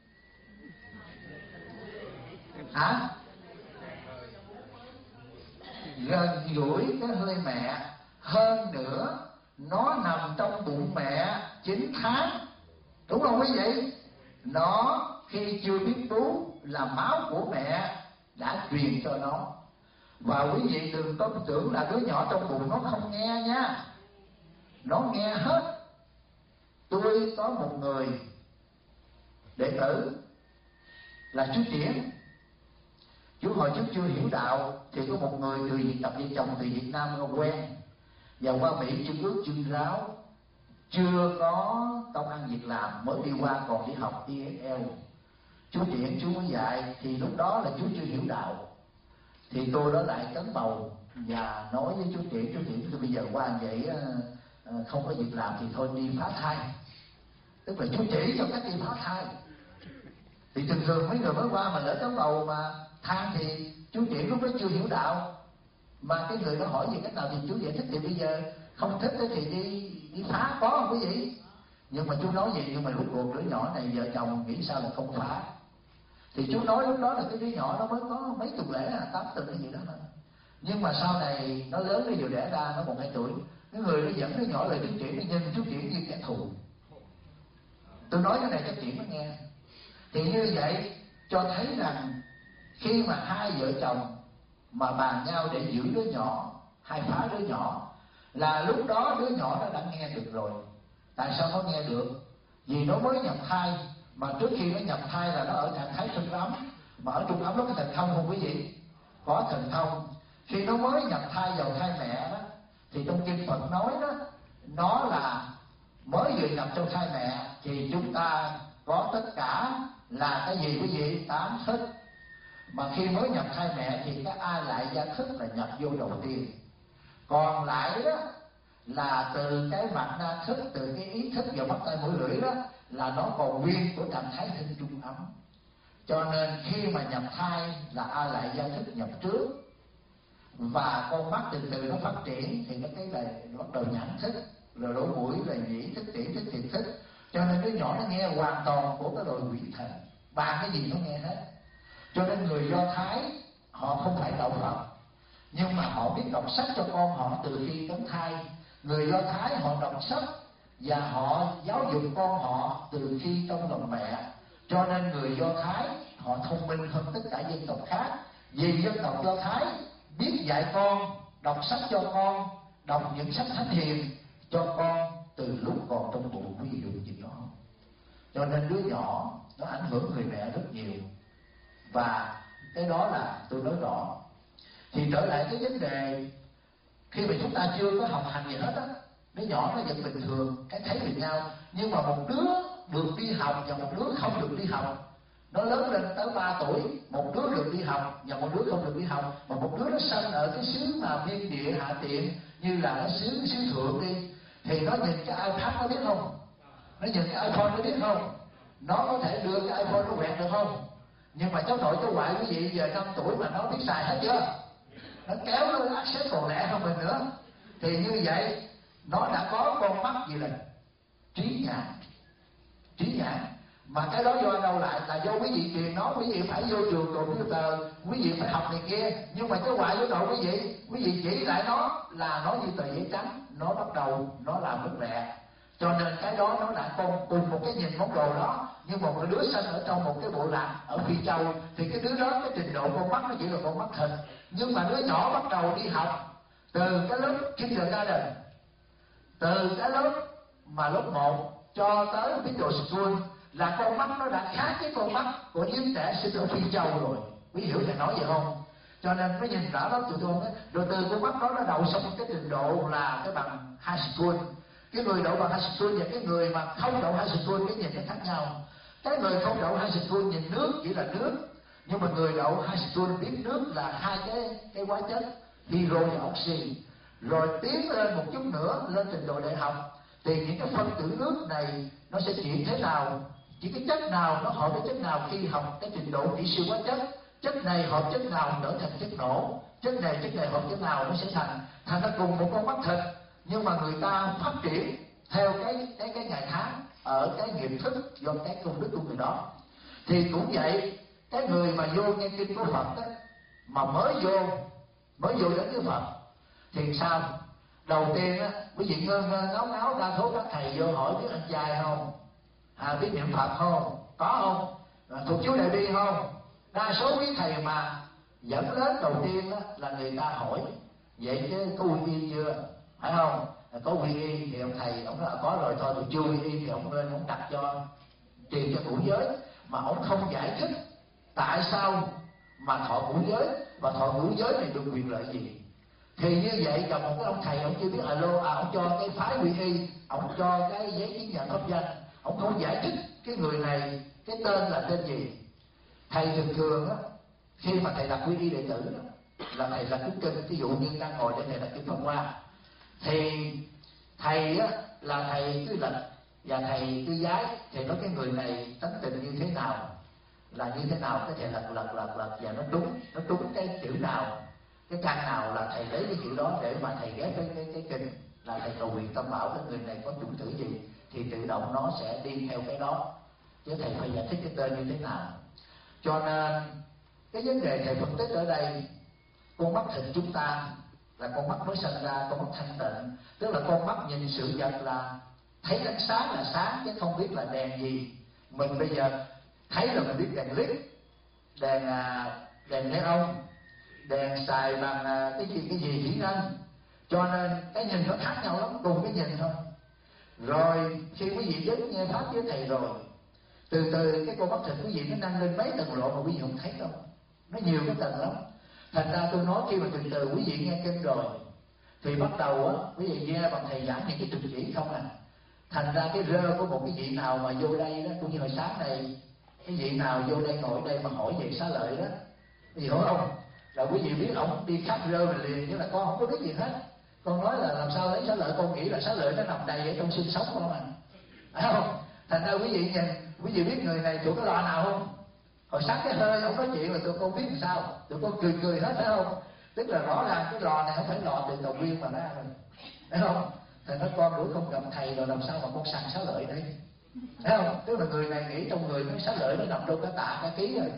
Hả? Gần gũi cái hơi mẹ. Hơn nữa nó nằm trong bụng mẹ chín tháng, đúng không quý vị? Nó khi chưa biết bú là máu của mẹ đã truyền cho nó. Và quý vị đừng có tưởng là đứa nhỏ trong bụng nó không nghe nha, nó nghe hết. Tôi có một người đệ tử là chú Triển. Chú hồi trước chưa hiểu đạo thì có một người từ Việt Tập vợ chồng từ Việt Nam quen, và qua Mỹ chân ước chân ráo, chưa có công ăn việc làm, mới đi qua còn đi học E S L. Chú Triển chú mới dạy, thì lúc đó là chú chưa hiểu đạo. Thì tôi đó lại cấn bầu và nói với chú Triển, chú Triển tôi bây giờ qua vậy không có việc làm thì thôi đi phá thai. Tức là chú chỉ cho cách đi phá thai. Thì thường thường mấy người mới qua mà lỡ cấn bầu mà than thì chú Triển lúc đó chưa hiểu đạo, mà cái người đó hỏi về cách nào thì chú giải thích. Thì bây giờ không thích thì đi đi phá, có không quý vị? Nhưng mà chú nói gì, nhưng mà lúc cuộc đứa nhỏ này vợ chồng nghĩ sao là không phá. Thì chú nói lúc đó là cái đứa nhỏ nó mới có mấy tuần lễ, tám tuần cái gì đó mà. Nhưng mà sau này nó lớn, nó vừa đẻ ra, nó một hai tuổi, cái người nó dẫn đứa nhỏ lời chú Triển, nó nhìn chú Triển như kẻ thù. Tôi nói cái này cho Triển nó nghe. Thì như vậy cho thấy rằng khi mà hai vợ chồng mà bàn nhau để giữ đứa nhỏ hay phá đứa nhỏ, là lúc đó đứa nhỏ nó đã nghe được rồi. Tại sao nó nghe được? Vì nó mới nhập thai, mà trước khi nó nhập thai là nó ở trạng thái trung ấm. Mà ở trung ấm nó có thần thông không quý vị? Có thần thông. Khi nó mới nhập thai vào thai mẹ đó, thì trong kinh Phật nói đó, nó là mới vừa nhập trong thai mẹ thì chúng ta có tất cả là cái gì quý vị? Tám thức. Mà khi mới nhập thai mẹ thì cái A Lại Gia thức là nhập vô đầu tiên. Còn lại đó là từ cái mặt na thức, từ cái ý thức vào mắt tay mũi lưỡi đó, là nó còn nguyên của trạng thái thân trung ấm. Cho nên khi mà nhập thai là A Lại Gia thức nhập trước, và con mắt từ từ nó phát triển thì nó cái là bắt đầu nhãn thức, rồi lỗ mũi là nhĩ thức, tỷ thức, thiệt thức. Cho nên đứa nhỏ nó nghe hoàn toàn của cái đội quỷ thần, ba cái gì nó nghe hết. Cho nên người Do Thái họ không phải đạo Phật, nhưng mà họ biết đọc sách cho con họ từ khi cấn thai. Người Do Thái họ đọc sách và họ giáo dục con họ từ khi trong lòng mẹ. Cho nên người Do Thái họ thông minh hơn tất cả dân tộc khác. Vì dân tộc Do Thái biết dạy con, đọc sách cho con, đọc những sách thánh hiền cho con từ lúc còn trong bụng, ví dụ như đó. Cho nên đứa nhỏ nó ảnh hưởng người mẹ rất nhiều. Và cái đó là tôi nói rõ. Thì trở lại cái vấn đề, khi mà chúng ta chưa có học hành gì hết á, đứa nhỏ nó vẫn bình thường, cái thấy được nhau. Nhưng mà một đứa được đi học và một đứa không được đi học, nó lớn lên tới ba tuổi, một đứa được đi học và một đứa không được đi học, mà một đứa nó sinh ở cái xứ mà thiên địa hạ tiện như là cái xứ xứ thượng đi, thì nó nhìn cái iPad nó biết không? Nó nhìn cái iPhone nó biết không? Nó có thể đưa cái iPhone nó quẹt được không? Nhưng mà cháu nội cháu ngoại quý vị giờ năm tuổi mà nó biết xài hết chưa? Nó kéo nó access còn lẹ hơn mình nữa. Thì như vậy nó đã có con mắt gì là trí nhãn, trí nhãn. Mà cái đó do đâu lại? Là do quý vị truyền nó, quý vị phải vô trường computer, quý vị phải học này kia. Nhưng mà cháu ngoại cháu nội quý vị, quý vị chỉ lại nó là nó như tờ giấy trắng, nó bắt đầu nó làm rất lẹ. Cho nên cái đó nó đã cùng, cùng một cái nhìn món đồ đó. Nhưng mà một đứa sinh ở trong một cái bộ lạc ở Phi Châu thì cái đứa đó cái trình độ con mắt nó chỉ là con mắt thịt. Nhưng mà đứa nhỏ bắt đầu đi học từ cái lớp kindergarten, từ cái lớp mà lớp một cho tới middle school, là con mắt nó đã khác cái con mắt của những trẻ sinh ở Phi Châu rồi. Quý hiểu thầy nói vậy không? Cho nên mới nhìn rõ lắm tụi tôi đấy. Rồi từ con mắt đó nó đậu xong cái trình độ là cái bằng high school. Cái người đậu bằng high school và cái người mà không đậu high school cái nhìn nó khác nhau. Cái người không đậu high school nhìn nước chỉ là nước, nhưng mà người đậu high school biết nước là hai cái cái hóa chất hydro và oxy. Rồi tiến lên một chút nữa lên trình độ đại học thì những cái phân tử nước này nó sẽ chuyển thế nào, chỉ cái chất nào nó hợp với chất nào khi học cái trình độ kỹ sư hóa chất, chất này hợp chất nào trở thành chất nổ, chất này chất này hợp chất nào nó sẽ thành thành ra cùng một con mắt thịt. Nhưng mà người ta phát triển theo cái cái cái ngày tháng ở cái nghiệp thức do cái công đức của người đó. Thì cũng vậy, cái người mà vô nghe kinh của Phật đó, mà mới vô mới vô đến cái Phật thì sao? Đầu tiên á, quý vị ngơ ngơ ngáo ngáo, đa số các thầy vô hỏi biết ăn chay không, à, biết niệm Phật không, có không, à, thuộc chú Đại Bi không. Đa số quý thầy mà dẫn đến đầu tiên á, là người ta hỏi vậy chứ có quy y chưa, phải không? À, có quy y thì ông thầy ông nói là có rồi, thôi thì chưa quy y thì ông lên ông đặt cho truyền cho ngũ giới, mà ông không giải thích tại sao mà thọ ngũ giới và thọ ngũ giới này được quyền lợi gì. Thì như vậy gặp một cái ông thầy ông chưa biết alo, à ông cho cái phái quy y, ông cho cái giấy chứng nhận pháp danh, ông không giải thích cái người này cái tên là tên gì. Thầy thường thường á, khi mà thầy đặt quy y đệ tử đó, là thầy đặt cuốn kinh, ví dụ như đang ngồi để thầy đặt kinh Pháp Hoa, thì thầy á là thầy tư lệnh và thầy tư giái, thì nói cái người này tánh tình như thế nào, là như thế nào, cái thầy lật lật lật lật và nó đúng, nó đúng cái chữ nào, cái căn nào là thầy lấy cái chữ đó để mà thầy ghép cái cái cái kinh, là thầy cầu nguyện tâm bảo cái người này có chủ tử gì thì tự động nó sẽ đi theo cái đó, chứ thầy phải giải thích cái tên như thế nào. Cho nên cái vấn đề thầy phân tích ở đây, con mắt thịt chúng ta là con mắt mới sinh ra, con mắt thanh tịnh, tức là con mắt nhìn sự vật là thấy ánh sáng là sáng chứ không biết là đèn gì. Mình bây giờ thấy là mình biết đèn led, đèn đèn neon, đèn xài bằng cái gì cái gì thủy ngân, cho nên cái nhìn nó khác nhau lắm, cùng cái nhìn thôi. Rồi khi quý vị đến nghe pháp với thầy rồi, từ từ cái con mắt thịt quý vị nó nâng lên mấy tầng lộ mà quý vị không thấy đâu, nó nhiều cái tầng lắm. Thành ra tôi nói khi mà từ từ quý vị nghe kinh rồi thì bắt đầu á quý vị nghe bằng thầy giảng những cái trực chỉ không à. Thành ra cái rơ của một cái vị nào mà vô đây đó, cũng như hồi sáng này cái vị nào vô đây ngồi đây mà hỏi về xá lợi đó, quý vị hiểu không? Là quý vị biết ổng đi khắp rơ mình liền, chứ là con không có biết gì hết. Con nói là làm sao lấy xá lợi, con nghĩ là xá lợi nó nằm đầy ở trong xương sống không à, phải không? Thành ra quý vị nhìn, quý vị biết người này thuộc cái lò nào không? Hồi sáng cái hơi ông nói chuyện là tụi con biết làm sao, tụi con cười cười hết, phải không? Tức là rõ ràng cái lò này không phải lò từ đầu nguyên mà ra rồi, phải không? Thầy nói con đuổi không gặp thầy rồi làm sao mà con săn xá lợi đây, phải không? Tức là người này nghĩ trong người cái xá lợi nó nằm đâu cả tạ cả ký rồi.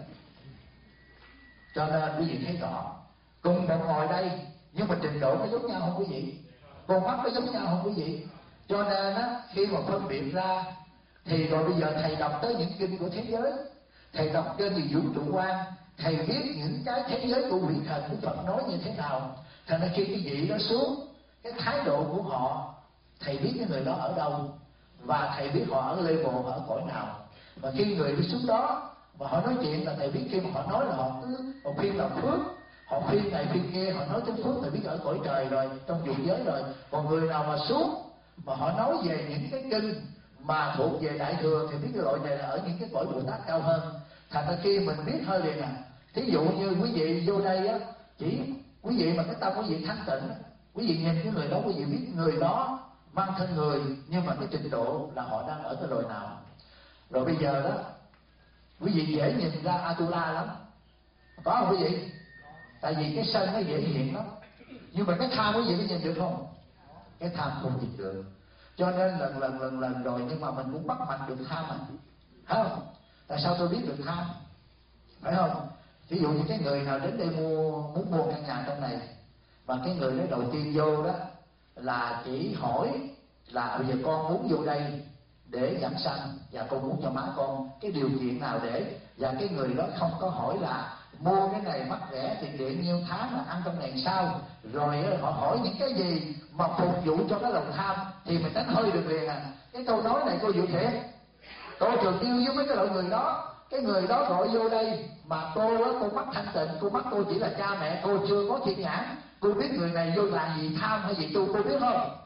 Cho nên quý vị thấy rõ, cùng một ngồi đây nhưng mà trình độ nó giống nhau không quý vị? Con mắt nó giống nhau không quý vị? Cho nên á, khi mà phân biệt ra thì rồi bây giờ thầy đọc tới những kinh của thế giới, thầy đọc trên gì vũ trụ quan, thầy biết những cái thế giới của quỷ thần của Phật nói như thế nào. Thành ra khi cái vị đó xuống, cái thái độ của họ, thầy biết cái người đó ở đâu, và thầy biết họ ở level ở cõi nào. Và khi người đi xuống đó và họ nói chuyện là thầy biết, khi mà họ nói là họ cứ họ khuyên làm phước, họ khuyên này khuyên kia, họ nói tới phước thầy biết ở cõi trời rồi, trong dục giới rồi. Còn người nào mà xuống mà họ nói về những cái kinh mà thuộc về Đại Thừa thì biết cái loại này là ở những cái cõi Bồ Tát cao hơn. Thành ra khi mình biết hơi liền à, thí dụ như quý vị vô đây á, chỉ quý vị mà cái tâm quý vị thanh tịnh, quý vị nhìn cái người đó, quý vị biết người đó mang thân người, nhưng mà cái trình độ là họ đang ở cái loại nào. Rồi bây giờ đó, quý vị dễ nhìn ra Atula lắm, có không quý vị? Tại vì cái sân nó dễ hiện lắm, nhưng mà cái tham quý vị có nhìn được không? Cái tham không nhìn được, cho nên lần lần lần lần rồi nhưng mà mình cũng bắt mặt được tham à, phải không? Tại sao tôi biết được tham, phải không? Ví dụ như cái người nào đến đây mua muốn mua căn nhà trong này, và cái người đó đầu tiên vô đó là chỉ hỏi là bây giờ con muốn vô đây để giảm sanh và con muốn cho má con cái điều kiện nào để, và cái người đó không có hỏi là mua cái này mắc rẻ tiền điện nhiêu tháng là ăn trong này sao, rồi họ hỏi những cái gì mà phục vụ cho cái lòng tham thì mình đánh hơi được liền à. Cái câu nói này cô Diệu Thiệt, tôi trường tiêu với mấy cái loại người đó. Cái người đó gọi vô đây mà cô á, cô mắt thanh tịnh, cô mắt cô chỉ là cha mẹ, cô chưa có thiên nhãn, cô biết người này vô làm gì, tham hay gì tu, cô biết không?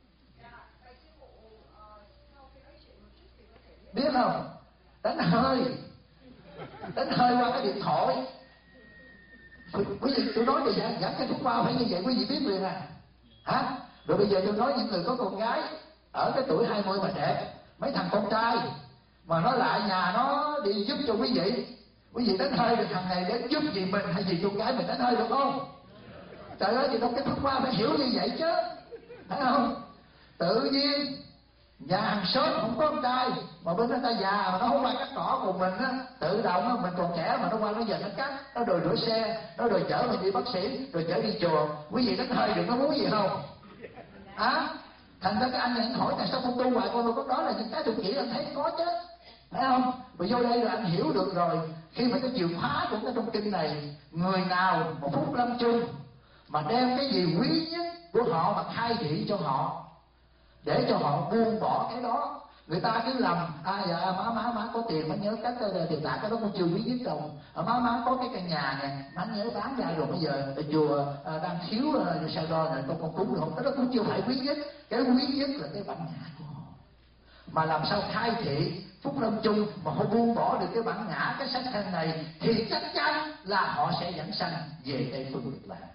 Biết không? Đánh hơi, đánh hơi qua cái điện thoại. Quý vị, tôi nói về giảng giảng cái thuốc bao phải như vậy, quý vị biết liền à, hả? Rồi bây giờ tôi nói những người có con gái ở cái tuổi hai mươi mà đẹp, mấy thằng con trai mà nó lại nhà nó đi giúp cho quý vị, quý vị đánh hơi được thằng này đến giúp gì mình hay gì con gái mình đánh hơi được không? Trời ơi, thì đâu cái thuốc bao phải hiểu như vậy chứ, phải không? Tự nhiên nhà hàng xóm không có con trai mà bên nó ta già mà nó không qua cắt cỏ cùng mình á, tự động á, mình còn trẻ mà nó qua nó giờ nó cắt, nó đòi rửa xe, nó đòi chở mình đi bác sĩ, rồi chở đi chùa, quý vị đánh hơi được nó muốn gì không? À, thành ra cái anh này hỏi tại sao con tu hoài con đâu có, đó là những cái tôi chỉ là thấy có chứ, phải không? Rồi vô đây là anh hiểu được rồi, khi mà cái chìa khóa của cái trong kinh này, người nào một phút lâm chung mà đem cái gì quý nhất của họ mà khai thị cho họ để cho họ buông bỏ cái đó. Người ta cứ lầm à dạ má má má có tiền má nhớ cách tiền tạ cái đó cũng chưa quý nhất đâu, à, má má có cái căn nhà nè má nhớ bán ra rồi bây giờ ở chùa à, đang thiếu uh, sao đo này con con cúng được không, cái đó cũng chưa phải quý nhất. Cái quý nhất là cái bản ngã của họ, mà làm sao khai thị phúc lâm chung mà họ buông bỏ được cái bản ngã, cái sắc thân này thì chắc chắn là họ sẽ dẫn sanh về Tây Phương Cực Lạc.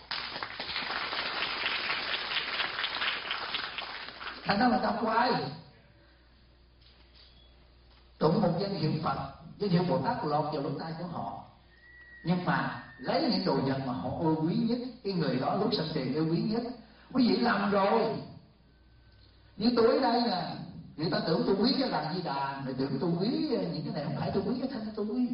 Thành ra mình đọc hoài tụng một danh hiệu Phật, danh hiệu Bồ Tát lọt vào lỗ tai của họ, nhưng mà lấy những đồ vật mà họ ôi quý nhất, cái người đó lúc sanh tiền ôi quý nhất. Quý vị làm rồi. Như tôi ở đây nè, người ta tưởng tôi quý cái Làng Di Đà, người tưởng tôi quý những cái này, không phải tôi quý cái thân tôi quý.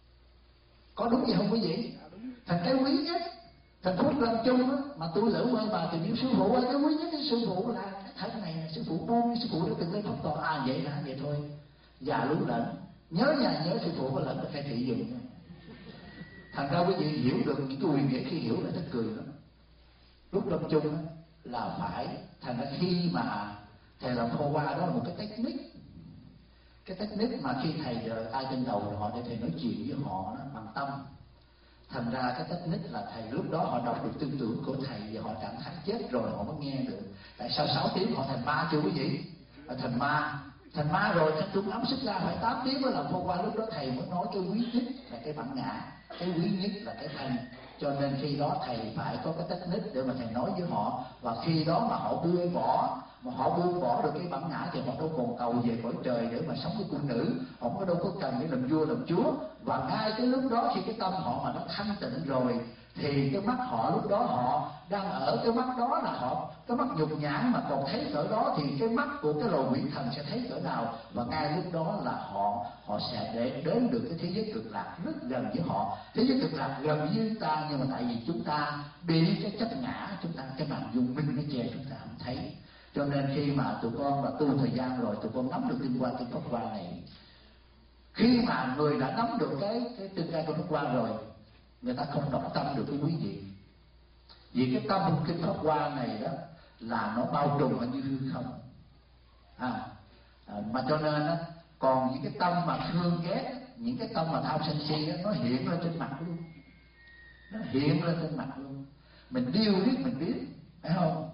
Có đúng vậy không quý vị? Thành cái quý nhất, thành Phúc Lâm Chung á, mà tôi lỡ quên bà tìm hiểu sư phụ ơi, cái quý nhất cái sư phụ là cái thân này là sư phụ buông, sư phụ đã từng lên học tòa à vậy hả, vậy thôi. Già lú lẫn, nhớ nhà nhớ sư phụ có lẫn là khai thị dùng. Thành ra quý vị hiểu được những cái quyền nghĩa, khi hiểu là thích cười lắm. Lúc lâm chung á, là phải, thành ra khi mà thầy làm phô qua đó là một cái technique, cái technique mà khi thầy rời tay trên đầu rồi họ để thầy nói chuyện với họ đó, bằng tâm. Thành ra cái technique là thầy lúc đó họ đọc được tư tưởng của thầy và họ cảm thấy chết rồi họ mới nghe được. Tại sao sáu tiếng họ thành ma chưa quý vị? Họ thành ma, thành ma rồi thanh trung ấm sức ra phải tám tiếng mới làm phô qua. Lúc đó thầy mới nói cái quý nhất là cái bản ngã, cái quý nhất là cái thân. Cho nên khi đó thầy phải có cái technique để mà thầy nói với họ, và khi đó mà họ buông bỏ, mà họ buông bỏ được cái bản ngã thì họ đâu còn cầu về cõi trời để mà sống với cung nữ, họ có đâu có cần để làm vua làm chúa. Và ngay cái lúc đó khi cái tâm họ mà nó thanh tịnh rồi thì cái mắt họ lúc đó họ đang ở cái mắt đó là họ, cái mắt nhục nhãn mà còn thấy cỡ đó thì cái mắt của cái loài quỷ thần sẽ thấy cỡ nào. Và ngay lúc đó là họ họ sẽ để đến được cái thế giới cực lạc rất gần với họ. Thế giới cực lạc gần với ta, nhưng mà tại vì chúng ta bị cái chấp ngã, chúng ta cái màn dung minh nó che chúng ta không thấy. Cho nên khi mà tụi con mà tu thời gian rồi, tụi con nắm được kinh quan kinh pháp qua này, khi mà người đã nắm được cái cái kinh quan kinh pháp qua rồi, người ta không đọc tâm được cái quý vị. Vì cái tâm kinh pháp hoa này đó là nó bao trùm ở như hư không à, à, mà cho nên á, còn những cái tâm mà thương ghét, những cái tâm mà tham sân si á, nó hiện lên trên mặt luôn, nó hiện lên trên mặt luôn. Mình điêu biết mình biết, phải không?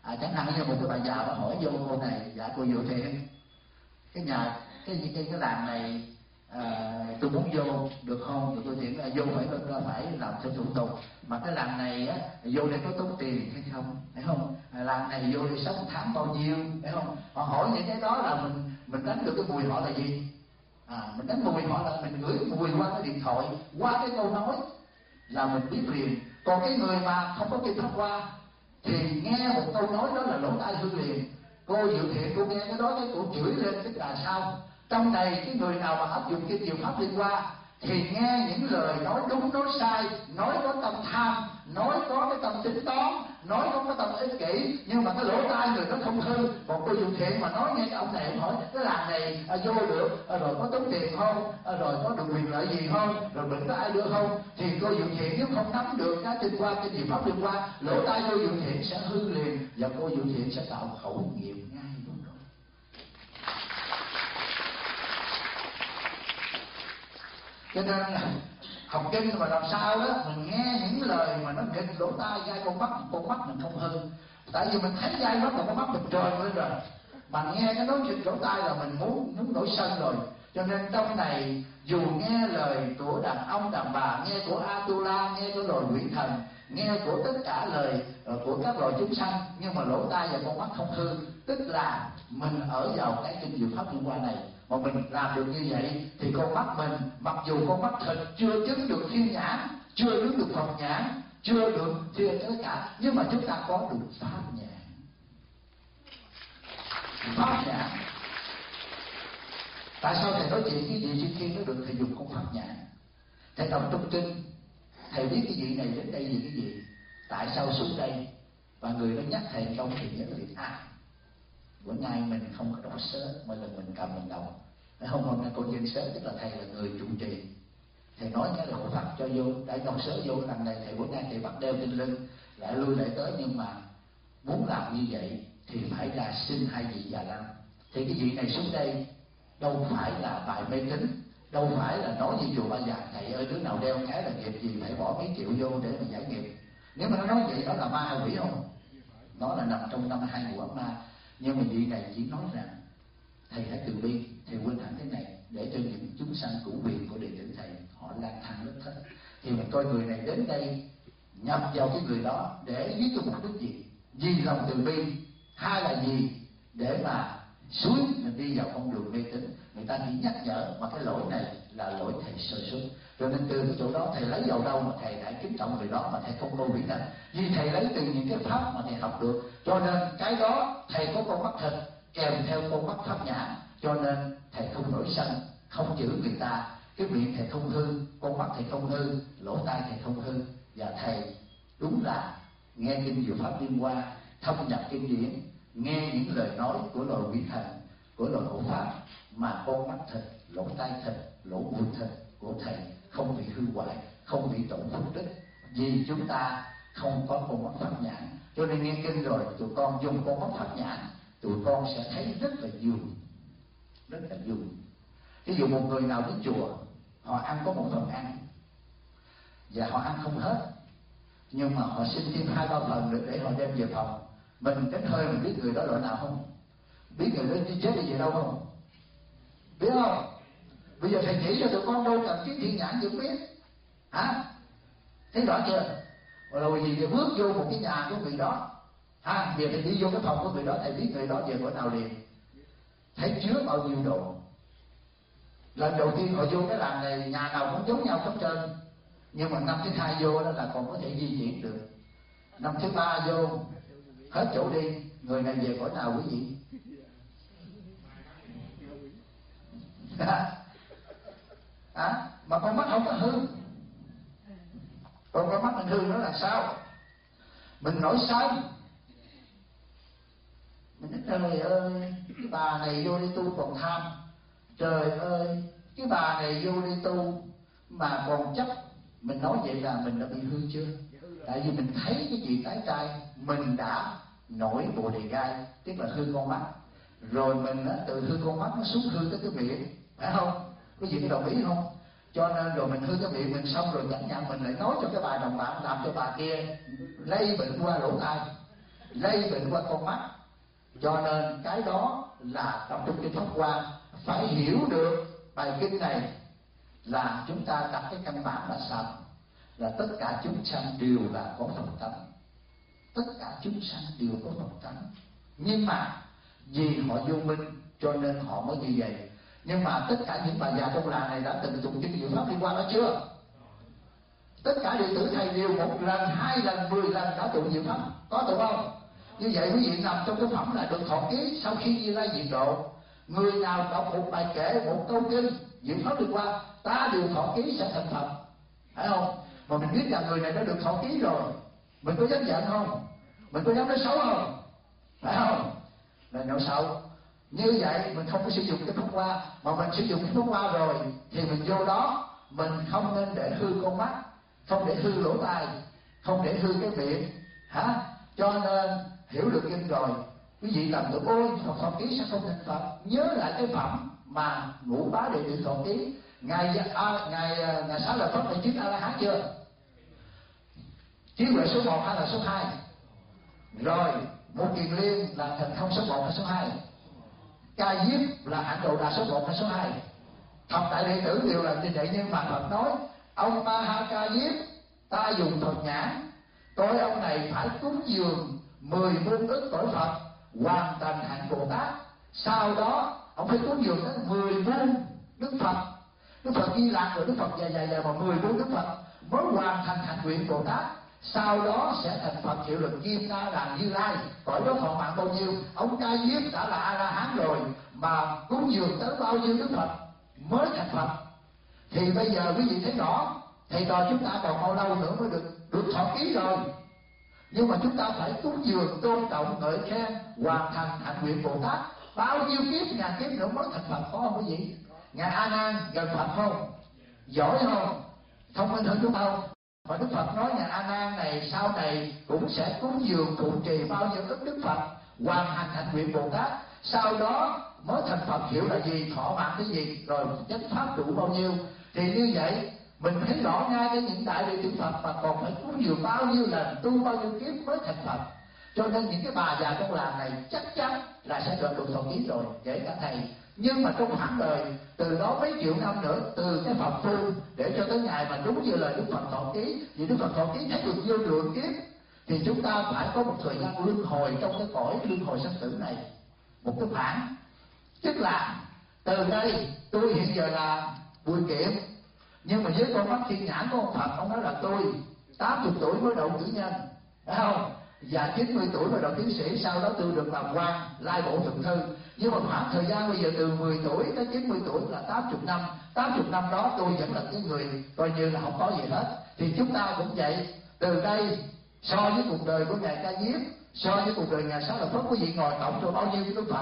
À, chẳng hạn như một cái bà già bà hỏi vô cô này: dạ cô Diệu Thiện, cái nhà cái cái cái làng này à, tôi muốn vô được không? Rồi tôi Thiện là vô phải phải làm theo thủ tục, mà cái làng này á, vô đây có tốn tiền hay không, phải không? À, làng này vô đây sống tháng bao nhiêu, phải không? Họ hỏi những cái đó là mình mình đánh được cái mùi họ là gì? À, mình đánh mùi họ là mình gửi mùi qua cái điện thoại, qua cái câu nói là mình biết liền. Còn cái người mà không có kinh pháp qua thì nghe một câu nói đó là lỗ tai hư liền. Cô Diệu Thiện cô nghe cái đó cái cô chửi lên, tức là sao? Trong này cái người nào mà áp dụng kinh diệu pháp liên hoa thì nghe những lời nói đúng nói sai, nói có tâm tham, nói có cái tâm tính toán, nói có cái tâm ích kỷ, nhưng mà cái lỗ tai người đó không hư. Còn cô Diệu Thiện mà nói nghe cái ông này hỏi cái làng này à, vô được à, rồi có tốn tiền không, à, rồi có được quyền lợi gì không, rồi bệnh có ai đưa không, thì cô Diệu Thiện nếu không nắm được cái tinh hoa kinh diệu pháp liên hoa, lỗ tai cô Diệu Thiện sẽ hư liền, và cô Diệu Thiện sẽ tạo khẩu nghiệp ngay lúc đó. Cho nên học kinh mà làm sao đó mình nghe những lời mà nó nghịch lỗ tai, gai con mắt, con mắt mình không hư. Tại vì mình thấy gai mắt là con mắt mình tròn lên rồi, mà nghe cái nói nghịch lỗ tai là mình muốn muốn nổi sân rồi. Cho nên trong này dù nghe lời của đàn ông đàn bà, nghe của Atula, nghe của loài quỷ thần, nghe của tất cả lời của các loài chúng sanh, nhưng mà lỗ tai và con mắt không hư, tức là mình ở vào cái kinh diệu pháp liên hoa này. Mà mình làm được như vậy thì con mắt mình, mặc dù con mắt thịt chưa chứng được thiên nhãn, chưa chứng được Phật nhãn, chưa được thiên tất cả, nhưng mà chúng ta có được pháp nhãn. Pháp nhãn. Tại sao thầy nói chuyện cái gì khi nó được thầy dùng con pháp nhãn? Thầy đọc trong kinh, thầy biết cái vị này đến đây vì cái gì, tại sao xuống đây, và người đó nhắc thầy câu thì nhớ liền. À, bữa nay mình không có đọc sớ, mà lần mình cầm mình đọc. Không, hôm nay cô trên sớ tức là thầy là người trụ trì. Thầy nói cái là hộ pháp cho vô, đã đọc sớ vô lần này thầy bữa nay thầy bắt đeo trên lưng, lại lui lại tới, nhưng mà muốn làm như vậy thì phải ra xin hai vị già lam. Thì cái vị này xuống đây đâu phải là bài mê tín, đâu phải là nói như chùa Ba Vàng thầy ơi đứa nào đeo cái là nghiệp gì phải bỏ mấy triệu vô để mà giải nghiệp. Nếu mà nó nói vậy đó là ma hay quỷ không? Nó là nằm trong năm hai ngũ ác ma. Nhưng mà vị này chỉ nói rằng thầy hãy từ bi, thầy quên hẳn thế này để cho những chúng sanh cũ quyền của đệ tử thầy họ lang thang lết thất. Thì mình coi người này đến đây nhập vào cái người đó để với cái mục đích gì? Vì lòng từ bi, hai là gì? Để mà suối mình đi vào con đường mê tín. Người ta chỉ nhắc nhở, mà cái lỗi này là lỗi thầy sơ xuất. Cho nên từ cái chỗ đó thầy lấy vào đâu mà thầy lại kính trọng người đó mà thầy không nô bị thành. Vì thầy lấy từ những cái pháp mà thầy học được, cho nên cái đó thầy có con mắt thịt kèm theo con mắt pháp nhãn, cho nên thầy không nổi sân, không chửi người ta. Cái miệng thầy không hư, con mắt thầy không hư, lỗ tai thầy không hư, và thầy đúng là nghe kinh diệu pháp liên hoa, thâm nhập kinh điển, nghe những lời nói của loài quỷ thần, của loài hộ pháp, mà con mắt thịt, lỗ tai thịt, lỗ mũi thịt của thầy không bị hư hoại, không bị tổn phúc đức, vì chúng ta không có con mắt pháp nhãn. Cho nên nghe kinh rồi tụi con dùng con mắt pháp nhãn, tụi con sẽ thấy rất là vui, rất là vui. Ví dụ một người nào đến chùa, họ ăn có một phần ăn và họ ăn không hết, nhưng mà họ xin thêm hai ba phần nữa để họ đem về phòng. Mình đến hơi mình biết người đó loại nào không? Biết người đó đi chết đi về đâu không? Biết không? Bây giờ thầy chỉ cho tụi con đâu cần kiến thiên nhãn cũng biết. Hả? Thấy rõ chưa? Rồi gì thì bước vô một cái nhà của người đó. À, giờ thầy đi vô cái phòng của người đó, thầy biết người đó về bữa nào liền. Thấy chứa bao nhiêu đồ. Lần đầu tiên họ vô cái làng này, nhà nào cũng giống nhau hết trơn. Nhưng mà năm thứ hai vô đó là còn có thể di chuyển được. Năm thứ ba vô hết chỗ đi, người này về cõi nào quý vị? À, mà con mắt không có hư. Còn con mắt mình hư nó là sao? Mình nổi sân. Mình nói trời ơi, cái bà này vô đi tu còn tham. Trời ơi, cái bà này vô đi tu mà còn chấp. Mình nói vậy là mình đã bị hư chưa? Tại vì mình thấy cái chuyện tái trai, mình đã nổi bộ đề gai, tức là hư con mắt. Rồi mình á, từ hư con mắt nó xuống hư tới cái miệng, phải không? Có gì đồng ý không? Cho nên rồi mình hư cái miệng mình xong rồi chẳng nhận mình lại nói cho cái bà đồng bạn làm cho bà kia lấy bệnh qua lỗ tai. lây bệnh qua con mắt. Cho nên cái đó là trong trong kinh Pháp Hoa phải hiểu được bài kinh này là chúng ta đặt cái căn bản là sao? Là tất cả chúng sanh đều là có phần tánh, tất cả chúng sanh đều có phần tánh, nhưng mà vì họ vô minh cho nên họ mới như vậy. Nhưng mà tất cả những bà già trong làng này đã từng tụng kinh Diệu Pháp Liên Quan đó chưa? Tất cả đệ tử thầy đều một lần, hai lần, mười lần đã tụng Diệu Pháp, có tụng không? Như vậy quý vị nằm trong cái phẩm là được thọ ký. Sau khi Như Lai diệt độ, người nào đọc một bài kệ, một câu kinh Diệu Pháp Liên Quan, ta đều thọ ký sẽ thành Phật, phải không? Mà mình biết là người này đã được thọ ký rồi, mình có dám giận không? Mình có dám nói xấu không? Phải không? Là nói xấu. Như vậy mình không có sử dụng cái Pháp Hoa, mà mình sử dụng cái Pháp Hoa rồi thì mình vô đó mình không nên để hư con mắt, không để hư lỗ tai, không để hư cái miệng, hả? Cho nên hiểu được kinh rồi, quý vị làm được ôi Phật thọ ký sẽ không thành Phật. Nhớ lại cái phẩm mà Ngũ Bá Đệ Tử thọ ký. Ngài à, ngài ngài Xá Lợi Phất này chứng A La Hán chưa? Trí huệ số một hay là số hai? Rồi Một Kiền Liên là thành không số một hay số hai? Ca Diếp là hạng đầu đà số một hay số hai? Thập đại đệ tử đều là đệ nhân mà Phật nói ông Ma Ha Ca Diếp ta dùng thuật nhãn coi ông này phải cúng dường mười muôn ức cõi Phật hoàn thành hạnh Bồ Tát. Sau đó ông phải cúng dường đến mười muôn Đức Phật, Đức Phật Di Lặc rồi Đức Phật dài dài dài mà mười muôn Đức Phật mới hoàn thành hạnh nguyện Bồ Tát. Sau đó sẽ thành Phật hiệu lực Kim Na Đàn Như Lai. Cõi đó thọ mạng bao nhiêu? Ông Ca Diếp đã là A La Hán rồi mà cúng dường tới bao nhiêu Đức Phật mới thành Phật. Thì bây giờ quý vị thấy rõ thầy trò chúng ta còn bao lâu nữa mới được được thọ ký rồi. Nhưng mà chúng ta phải cúng dường, tôn trọng, ngợi khen, hoàn thành hạnh nguyện Bồ Tát. Bao nhiêu kiếp, ngàn kiếp nữa mới thành Phật, có không quý vị? Ngài A Nan gần Phật không? Giỏi không? Thông minh hơn chúng ta không? Mà Đức Phật nói Ngài A Nan này sau này cũng sẽ cúng dường thụ trì bao nhiêu ức Đức Phật, hoàn thành hạnh nguyện Bồ Tát. Sau đó mới thành Phật hiểu là gì, thọ mạng cái gì, rồi chánh pháp trụ bao nhiêu. Thì như vậy mình thấy rõ ngay cái những đại đệ tử Phật mà còn phải cúng dường bao nhiêu lần, tu bao nhiêu kiếp mới thành Phật. Cho nên những cái bà già trong làng này chắc chắn là sẽ được được thọ ký rồi, kể cả thầy. Nhưng mà trong khoảng đời từ đó mấy triệu năm nữa, từ cái Phật tu để cho tới ngày mà đúng như lời Đức Phật thọ ký, vì Đức Phật thọ ký thấy được vô lượng kiếp, thì chúng ta phải có một thời gian luân hồi trong cái cõi luân hồi sanh tử này, một cái khoảng. Tức là từ đây tôi hiện giờ là Bùi Kiệm, nhưng mà với con mắt thiên nhãn của ông Phật, ông nói là tôi tám mươi tuổi mới đậu cử nhân, phải không? Và chín mươi tuổi mới đậu tiến sĩ, sau đó tôi được làm quan lai bộ thượng thư. Nhưng mà khoảng thời gian bây giờ từ mười tuổi tới chín mươi tuổi là tám mươi năm. tám mươi năm đó tôi vẫn là cái người coi như là không có gì hết. Thì chúng ta cũng vậy. Từ đây so với cuộc đời của Ngài Ca Diếp, so với cuộc đời Ngài Xá Lợi Phất, quý vị ngồi tổng cho bao nhiêu Đức Phật?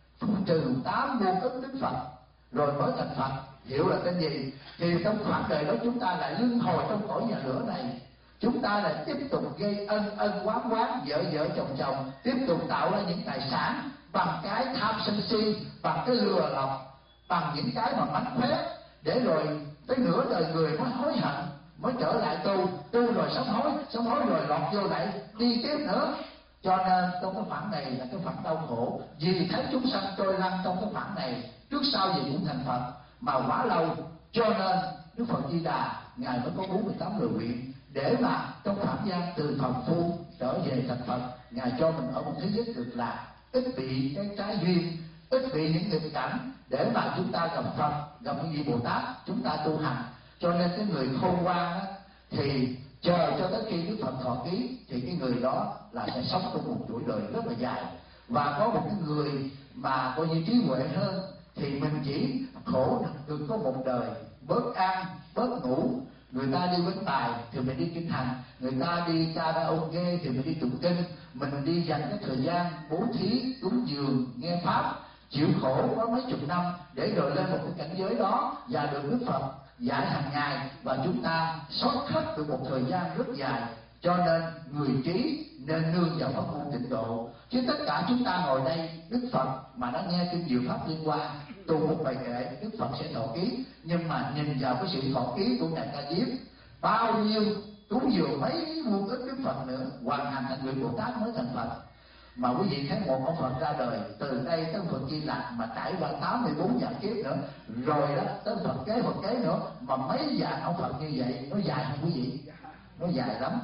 Trừ tám muôn ức Đức Phật rồi mới thành Phật, hiểu là tên gì? Thì trong khoảng đời đó chúng ta lại luân hồi trong cõi nhà lửa này. Chúng ta lại tiếp tục gây ân ân oán oán, vợ vợ chồng chồng, tiếp tục tạo ra những tài sản bằng cái tham sân si, bằng cái lừa lọc, bằng những cái mà mánh khóe, để rồi tới nửa đời người mới hối hận, mới trở lại tu, tu rồi sống hối, sống hối rồi lọt vô lại đi tiếp nữa. Cho nên trong cái khoảng này là cái khoảng đau khổ, vì thấy chúng sanh trôi lăn trong cái khoảng này, trước sau gì cũng thành Phật mà quá lâu. Cho nên Đức Phật Di Đà Ngài mới có bốn mươi tám lời nguyện để mà trong phạm gian từ phàm phu trở về thành Phật. Ngài cho mình ở một thế giới cực lạc, ít bị cái trái duyên, ít bị những nghịch cảnh, để mà chúng ta gặp Phật, gặp những vị Bồ Tát, chúng ta tu hành. Cho nên cái người khôn ngoan á, thì chờ cho tới khi Đức Phật thọ ký, thì cái người đó là sẽ sống trong một chuỗi đời rất là dài. Và có một cái người mà coi như trí huệ hơn thì mình chỉ khổ được có một đời, bớt ăn, bớt ngủ. Người ta đi vấn tài thì mình đi kinh hành, người ta đi karaoke thì mình đi tụng kinh. Mình đi dành cái thời gian bố thí, cúng dường, nghe pháp, chịu khổ có mấy chục năm để rồi lên một cái cảnh giới đó và được Đức Phật dạy hàng ngày, và chúng ta sót khắc được một thời gian rất dài. Cho nên người trí nên nương vào pháp môn tịnh độ. Chứ tất cả chúng ta ngồi đây, Đức Phật mà đã nghe kinh Diệu Pháp Liên Hoa, tu một bài kệ, Đức Phật sẽ thọ ký. Nhưng mà nhìn vào cái sự thọ ký của Ngài Ca Diếp, bao nhiêu cúng dường mấy muôn ức Đức Phật nữa, hoàn thành thành nguyện Bồ Tát mới thành Phật. Mà quý vị thấy một ông Phật ra đời, từ đây tới Phật Di Lặc mà trải qua tám mươi bốn vạn kiếp nữa, rồi đó tới Phật kế Phật kế nữa, mà mấy vạn ông Phật như vậy, nó dài không quý vị? Nó dài lắm.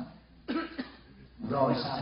Rồi sao?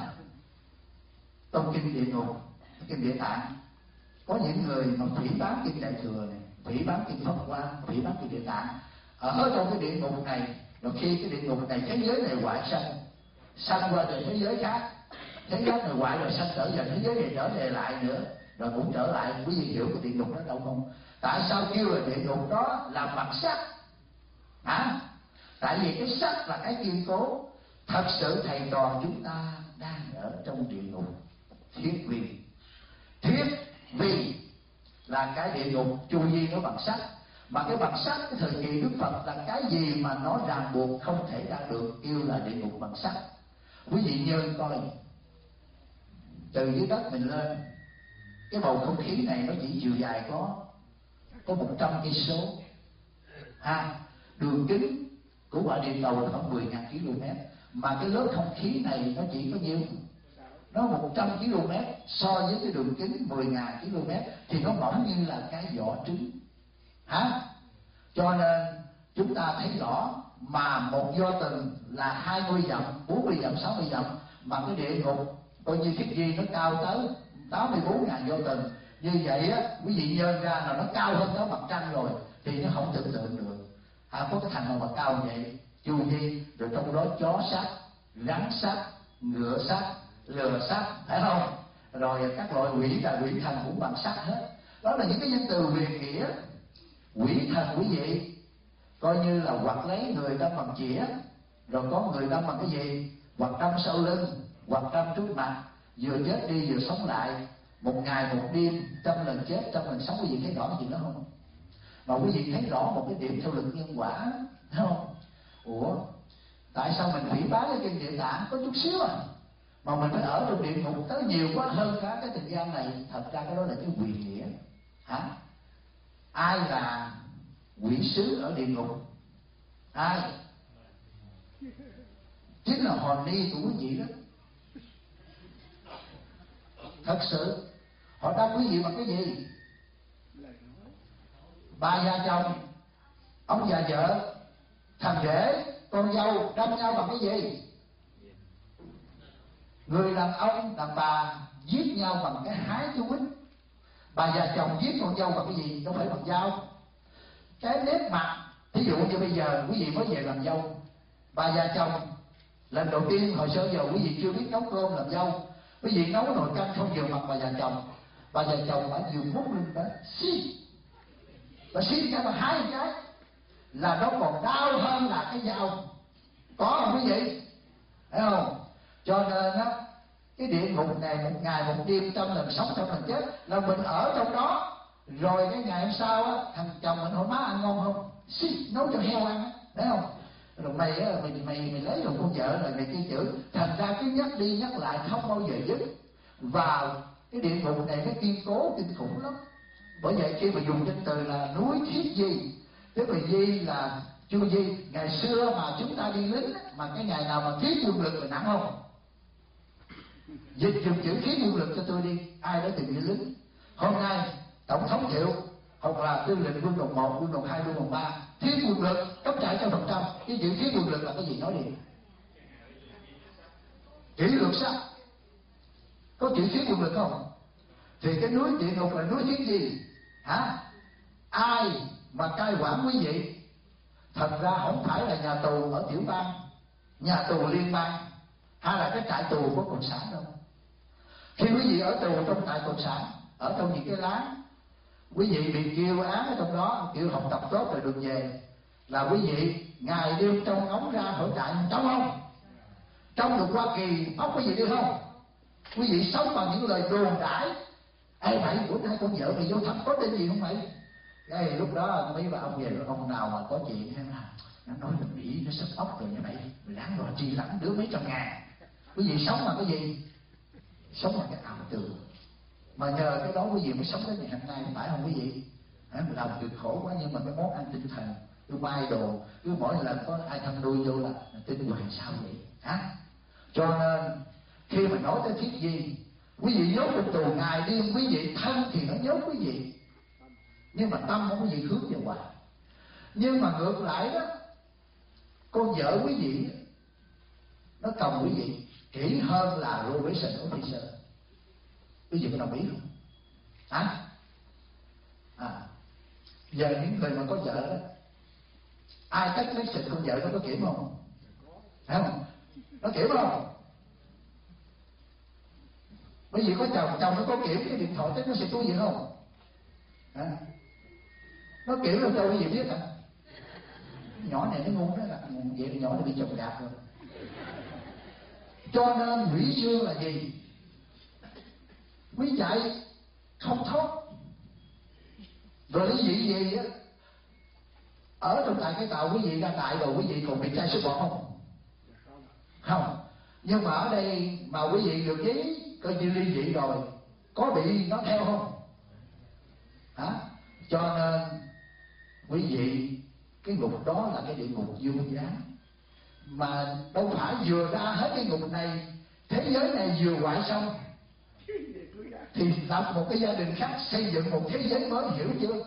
Trong kinh Địa Ngục, kinh Địa Tạng, có những người mà phỉ báng kinh Đại Thừa này, phỉ báng kinh Pháp Hoa, phỉ báng kinh Địa Tạng, ở trong cái địa ngục này. Rồi khi cái địa ngục này, thế giới này hoại sanh, sanh qua đời thế giới khác, thế giới này hoại rồi sanh trở về thế giới này trở về lại nữa, rồi cũng trở lại. Quý vị hiểu cái địa ngục đó đâu không? Tại sao kêu là địa ngục đó là bằng sắt? Hả? Tại vì cái sắt là cái kiên cố. Thật sự thầy trò chúng ta đang ở trong địa ngục thiết vi. Thiết vi là cái địa ngục chu vi nó bằng sắt. Mà cái bằng sắt cái thời kỳ Đức Phật là cái gì mà nó ràng buộc không thể ra được, kêu là địa ngục bằng sắt. Quý vị nhớ coi, từ dưới đất mình lên, cái bầu không khí này nó chỉ chiều dài có có một trăm cây số, ha, đường kính của quả địa cầu khoảng mười nghìn ki lô mét, mà cái lớp không khí này nó chỉ có nhiêu? Nó một trăm ki lô mét, so với cái đường kính mười nghìn ki lô mét thì nó mỏng như là cái vỏ trứng, hả? Cho nên chúng ta thấy rõ, mà một do từng là hai mươi dặm, bốn mươi dặm, sáu mươi dặm, mà cái địa ngục coi như thiết vi nó cao tới tám mươi bốn nghìn do từng. Như vậy á, quý vị nhân ra là nó cao hơn đó mặt trăng rồi, thì nó không tưởng tượng được. À, có cái thằng nào mà cao vậy, chu vi, rồi trong đó chó sát, rắn sát, ngựa sát, lừa sát, phải không? Rồi các loại quỷ là quỷ thần cũng bằng sắt hết. Đó là những cái danh từ huyền nghĩa. Quỷ thần quý vị coi như là hoặc lấy người đâm bằng chĩa, rồi có người đâm bằng cái gì, hoặc đâm sau lưng, hoặc đâm trước mặt, vừa chết đi vừa sống lại, một ngày một đêm, trăm lần chết trăm lần sống. Quý vị thấy rõ chuyện đó không? Mà quý vị thấy rõ một cái điểm theo lực nhân quả, thấy không? Ủa, tại sao mình phỉ báng cái kinh Địa Tạng có chút xíu à, mà mình phải ở trong địa ngục tới nhiều quá hơn cả cái thời gian này? Thật ra cái đó là cái quyền nghĩa, hả? Ai là quỷ sứ ở địa ngục? Ai? Chính là hồn ni của quý vị đó. Thật sự họ đâm quý vị bằng cái gì? Bà già chồng, ông già vợ, thằng rể, con dâu đâm nhau bằng cái gì? Người đàn ông đàn bà giết nhau bằng cái hái chú quýt. Bà già chồng giết con dâu bằng cái gì? Đâu phải bằng dao. Cái nét mặt, thí dụ như bây giờ quý vị mới về làm dâu, bà già chồng lần đầu tiên hồi xưa giờ quý vị chưa biết nấu cơm làm dâu, quý vị nấu nồi canh không vừa mặt bà già chồng, bà già chồng phải vừa múc lên đó xí, và xí cái mà hái cái là nó còn đau hơn là cái dao, có không quý vị? Thấy không? Cho nên á, cái địa ngục này một ngày một đêm, trăm lần sống trăm lần chết, là mình ở trong đó. Rồi cái ngày hôm sau á, thằng chồng mình hỏi má ăn ngon không? Xí, nấu cho heo ăn á, thấy không? Rồi mày á, mày mày mày lấy được con vợ rồi mày kia chữ, thành ra cứ nhắc đi nhắc lại không bao giờ dứt. Và cái địa ngục này nó kiên cố kinh khủng lắm. Bởi vậy khi mà dùng danh từ là núi thiết di, tức là di là chu di. Ngày xưa mà chúng ta đi lính mà cái ngày nào mà thiết quân lực là nặng không? Dịch dùng chữ thiết quân lực cho tôi đi, ai đã từng đi lính? Hôm nay tổng thống Thiệu hoặc là tư lệnh quân đoàn một, quân đoàn hai, quân đoàn ba, thiết quân lực cấp trại cho phần trăm. Cái chữ thiết quân lực là cái gì nói đi? Kỷ luật sao? Có chữ thiết quân lực không? Thì cái núi địa ngục là núi thiết gì? Hả? Ai mà cai quản quý vị? Thật ra không phải là nhà tù ở tiểu bang, nhà tù liên bang, hay là cái trại tù của cộng sản đâu. Khi quý vị ở tù trong trại cộng sản, ở trong những cái láng, quý vị bị kêu án ở trong đó, kêu học tập tốt rồi được về, là quý vị ngày đêm trong ống ra khỏi trại, trống không? Trong được Hoa Kỳ ốc quý vị đi không? Quý vị sống bằng những lời đồn đãi. Ê mày, bữa nay con vợ mày vô thăm có tin gì không mày? Cái lúc đó mấy bà ông về, ông nào mà có chuyện hay là nó nói mình Mỹ nó sắp ốc rồi như vậy, mình đáng rồi chi lắm đứa mấy trăm ngàn. Quý vị sống bằng cái gì? Sống bằng cái ảo tưởng. Mà nhờ cái đó quý vị mới sống đến ngày hôm nay, phải không quý vị? Mình làm cực khổ quá, nhưng mà cái món ăn tinh thần, cứ mai đồ, cứ mỗi lần có ai thăm nuôi vô là tin hoài sao vậy? Hả? Cho nên khi mà nói tới thiết di, Quý vị nhốt trong tù ngày đêm, quý vị thân thì nó nhốt quý vị, nhưng mà tâm không quý vị hướng về ngoài. Nhưng mà ngược lại đó, con vợ quý vị nó cầu quý vị kỹ hơn là probation officer. Quý vị có đồng ý không? Hả? À, giờ những người mà có vợ đó, ai cách mấy sự con vợ nó có kiểm không? Phải không? Nó kiểm không? Bởi vì có chồng, chồng nó có kiểm cái điện thoại, nó sẽ có gì không? À, nó kiểm là cho quý vị biết hả? Nhỏ này nó ngu đó, là vậy là nhỏ này bị chồng gạt rồi. Cho nên quỷ dương là gì? Quý chạy không thoát. Rồi cái gì gì á, ở trong tại cái tàu quý vị ra tại rồi quý vị còn bị trai số bọt không? Không. Nhưng mà ở đây mà quý vị được giấy coi như ly dị rồi, có bị nó theo không? Hả? Cho nên quý vị, cái ngục đó là cái địa ngục vô giá, mà đâu phải vừa ra hết cái ngục này, thế giới này vừa hoại xong thì lập một cái gia đình khác, xây dựng một thế giới mới, hiểu chưa?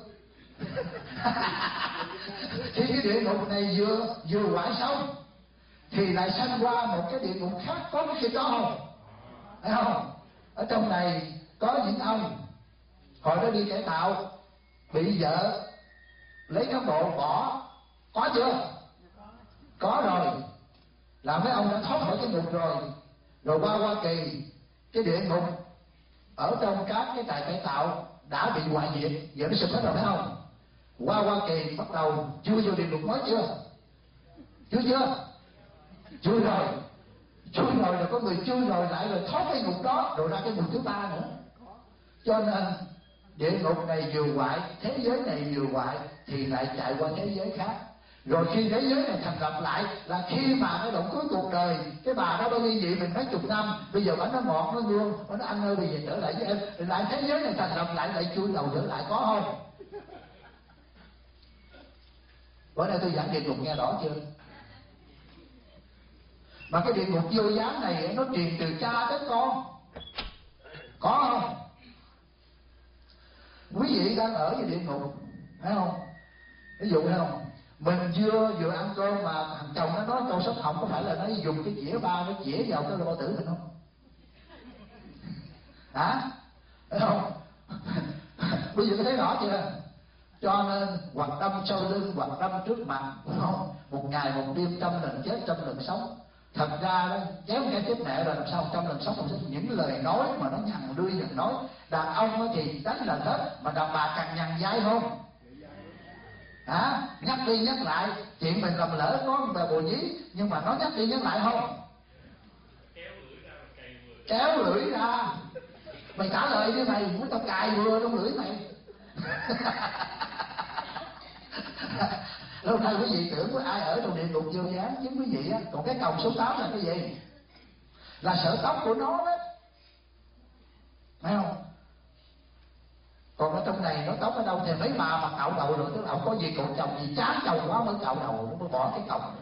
Thì cái địa ngục này vừa vừa hoại xong thì lại sanh qua một cái địa ngục khác, có cái gì đó không? Thấy không? Ở trong này có những ông hồi đó đi cải tạo bị vợ lấy cán bộ bỏ, có chưa? Có rồi, là mấy ông đã thoát khỏi cái ngục rồi, rồi qua Hoa Kỳ cái địa ngục ở trong các cái trại cải tạo đã bị hoại diệt, giờ nó sụp hết rồi phải không? Qua Hoa Kỳ bắt đầu chui vô địa ngục mới chưa? Chưa chưa? Chui rồi, chui rồi rồi có người chui rồi lại rồi thoát cái ngục đó rồi ra cái ngục thứ ba nữa. Cho nên địa ngục này vừa hoại, thế giới này vừa hoại thì lại chạy qua thế giới khác. Rồi khi thế giới này thành lập lại là khi mà cái đoạn cuối cuộc đời, cái bà đó bao ly dị mình mấy chục năm, bây giờ bà nó ngọt nó ngon, bà nó ăn ơi bây giờ trở lại với em, rồi lại thế giới này thành lập lại lại chui đầu trở lại, có không? Bữa nay tôi giảng địa ngục nghe rõ chưa? Mà cái địa ngục vô gián này nó truyền từ cha đến con, có không? Quý vị đang ở với địa ngục, thấy không? Ví dụ thấy không? Mình vừa vừa ăn cơm mà thằng chồng nó nói câu sốc họng, có phải là nó dùng cái dĩa ba nó dĩa vào cái bao tử mình không? Hả? Thấy không? Bây giờ có thấy rõ chưa? Cho nên hoặc đâm sau lưng hoặc đâm trước mặt, không? Một ngày một đêm trăm lần chết trăm lần sống. Thật ra đó, kéo cái chết mẹ rồi làm sao trăm lần sống, không những lời nói mà nó nhằn lươi nhằn nói. Đàn ông thì đánh là hết, mà đàn bà càng nhằn dai không? Hả? Nhắc đi nhắc lại chuyện mình làm lỡ có bà bồ nhí, nhưng mà nó nhắc đi nhắc lại không? Kéo lưỡi ra, mày trả lời đi mày, muốn tao cài vừa trong lưỡi mày. Lâu nay quý vị tưởng có ai ở trong địa ngục vô gián chứ quý vị á. Còn cái còng số tám là cái gì? Là sợi tóc của nó đó, phải không? Còn ở trong này nó tóc ở đâu thì mấy bà mà cạo đầu rồi, tức là không có gì cột chồng gì, chán chồng quá mới cạo đầu, nó mới bỏ cái còng.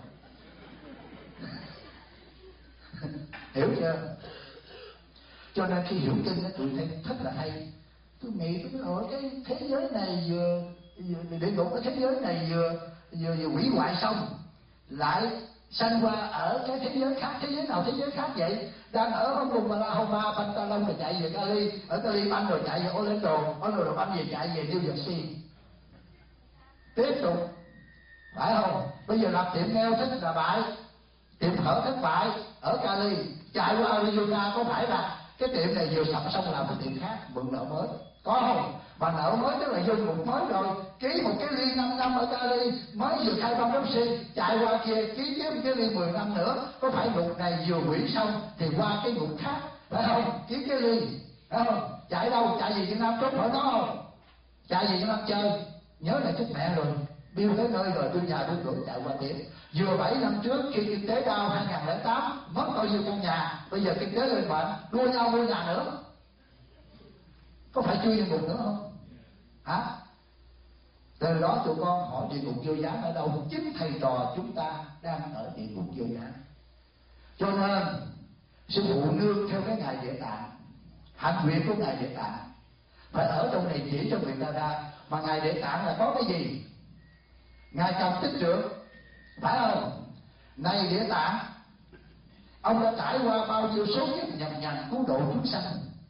Hiểu chưa? Cho nên khi hiểu kinh tôi thấy rất là hay. Tôi nghĩ tôi nói cái thế giới này vừa, vừa địa ngục, cái thế giới này vừa vừa vừa hủy hoại xong lại sanh qua ở cái thế giới khác. Thế giới nào thế giới khác vậy? Đang ở Oklahoma, Pantalon rồi chạy về Cali, ở Cali banh rồi chạy về Orlando, Orlando banh về chạy về New Jersey, tiếp tục, phải không? Bây giờ làm tiệm nail thất là bại, tiệm phở thất bại ở Cali, chạy qua Arizona, có phải là cái tiệm này vừa sập xong làm một tiệm khác, mượn nợ mới, có không? Mà nợ mới tức là vô ngục mới rồi, ký một cái ly năm năm ở Cali, mới vừa khai băng ép xê, chạy qua kia ký tiếp một cái ly mười năm nữa, có phải ngục này vừa hủy xong thì qua cái ngục khác, phải không? Ký cái ly, phải không? Chạy đâu? Chạy gì Việt Nam trốn khỏi nó không? Chạy gì Việt Nam chơi? Nhớ lại chết mẹ rồi, biêu tới nơi rồi, tôi nhà tôi gửi chạy qua tiệm. Vừa bảy năm trước khi kinh tế đau hai nghìn lẻ tám, mất bao nhiêu căn nhà, bây giờ kinh tế lên bệnh, đua nhau mua nhà nữa, có phải chui địa ngục nữa không? Hả? Từ đó tụi con hỏi địa ngục vô gián ở đâu? Chính thầy trò chúng ta đang ở địa ngục vô gián. Cho nên sư phụ nương theo cái ngày địa tạng, hạnh nguyện của ngài Địa Tạng. Phải ở trong này chỉ cho người ta ra. Mà ngài Địa Tạng là có cái gì? Ngài cầm tích trượng, phải không? Này Địa Tạng, ông đã trải qua bao nhiêu số kiếp nhằn nhằn cứu độ chúng sanh,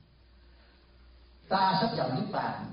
ta sắp vào niết bàn.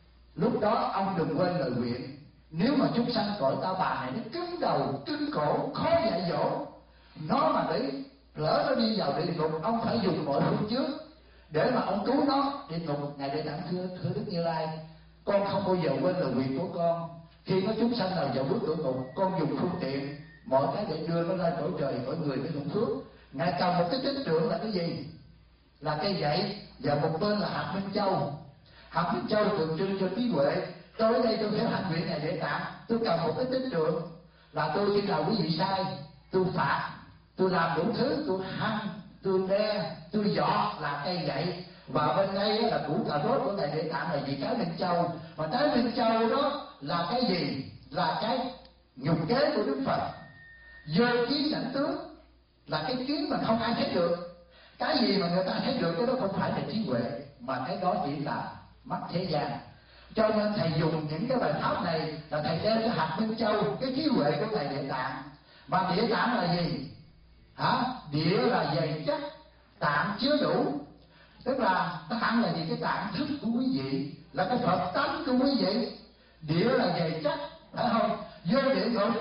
Lúc đó ông đừng quên lời nguyện. Nếu mà chúng sanh cõi ta bà này nó cứng đầu cứng cổ, khó dạy dỗ, nó mà để lỡ nó đi vào địa ngục, ông phải dùng mọi phương trước để mà ông cứu nó. Địa ngục, ngài Địa Tạng thưa thưa Đức Như Lai, con không bao giờ quên lời nguyện của con. Khi có chúng sanh nào vào bước địa ngục, con dùng phương tiện mọi cái để đưa nó lên cõi trời, cõi người để hưởng phước. Ngài cầm một cái tích trượng là cái gì? Là cây gậy, và một bên là hạt Minh Châu. Hạt Minh Châu tượng trưng cho trí huệ. Tôi ở đây tôi phải hành nguyện ngài Địa Tạng, tôi cầm một cái tích trượng là tôi khi nào quý vị sai, tôi phạt, tôi làm đủ thứ, tôi hăng, tôi đe, tôi dọa là cây gậy. Và bên đây là củ cà rốt của ngài Địa Tạng là gì? Trái Minh Châu. Và trái Minh Châu đó là cái gì? Là cái nhục kế của Đức Phật. Vô kiến ảnh tướng là cái kiến mà không ai thấy được. Cái gì mà người ta thấy được cái đó không phải là trí huệ, mà cái đó chỉ là mắt thế gian. Cho nên thầy dùng những cái bài pháp này là thầy đem cái hạt Minh Châu, cái trí huệ của ngài Địa Tạng. Mà Địa Tạng là gì? Hả? Địa là dày chắc, tạng chứa đủ. Tức là tạng là gì? Cái tạng thức của quý vị, là cái Phật tánh của quý vị. Địa là dày chắc, phải không? Vô địa ngục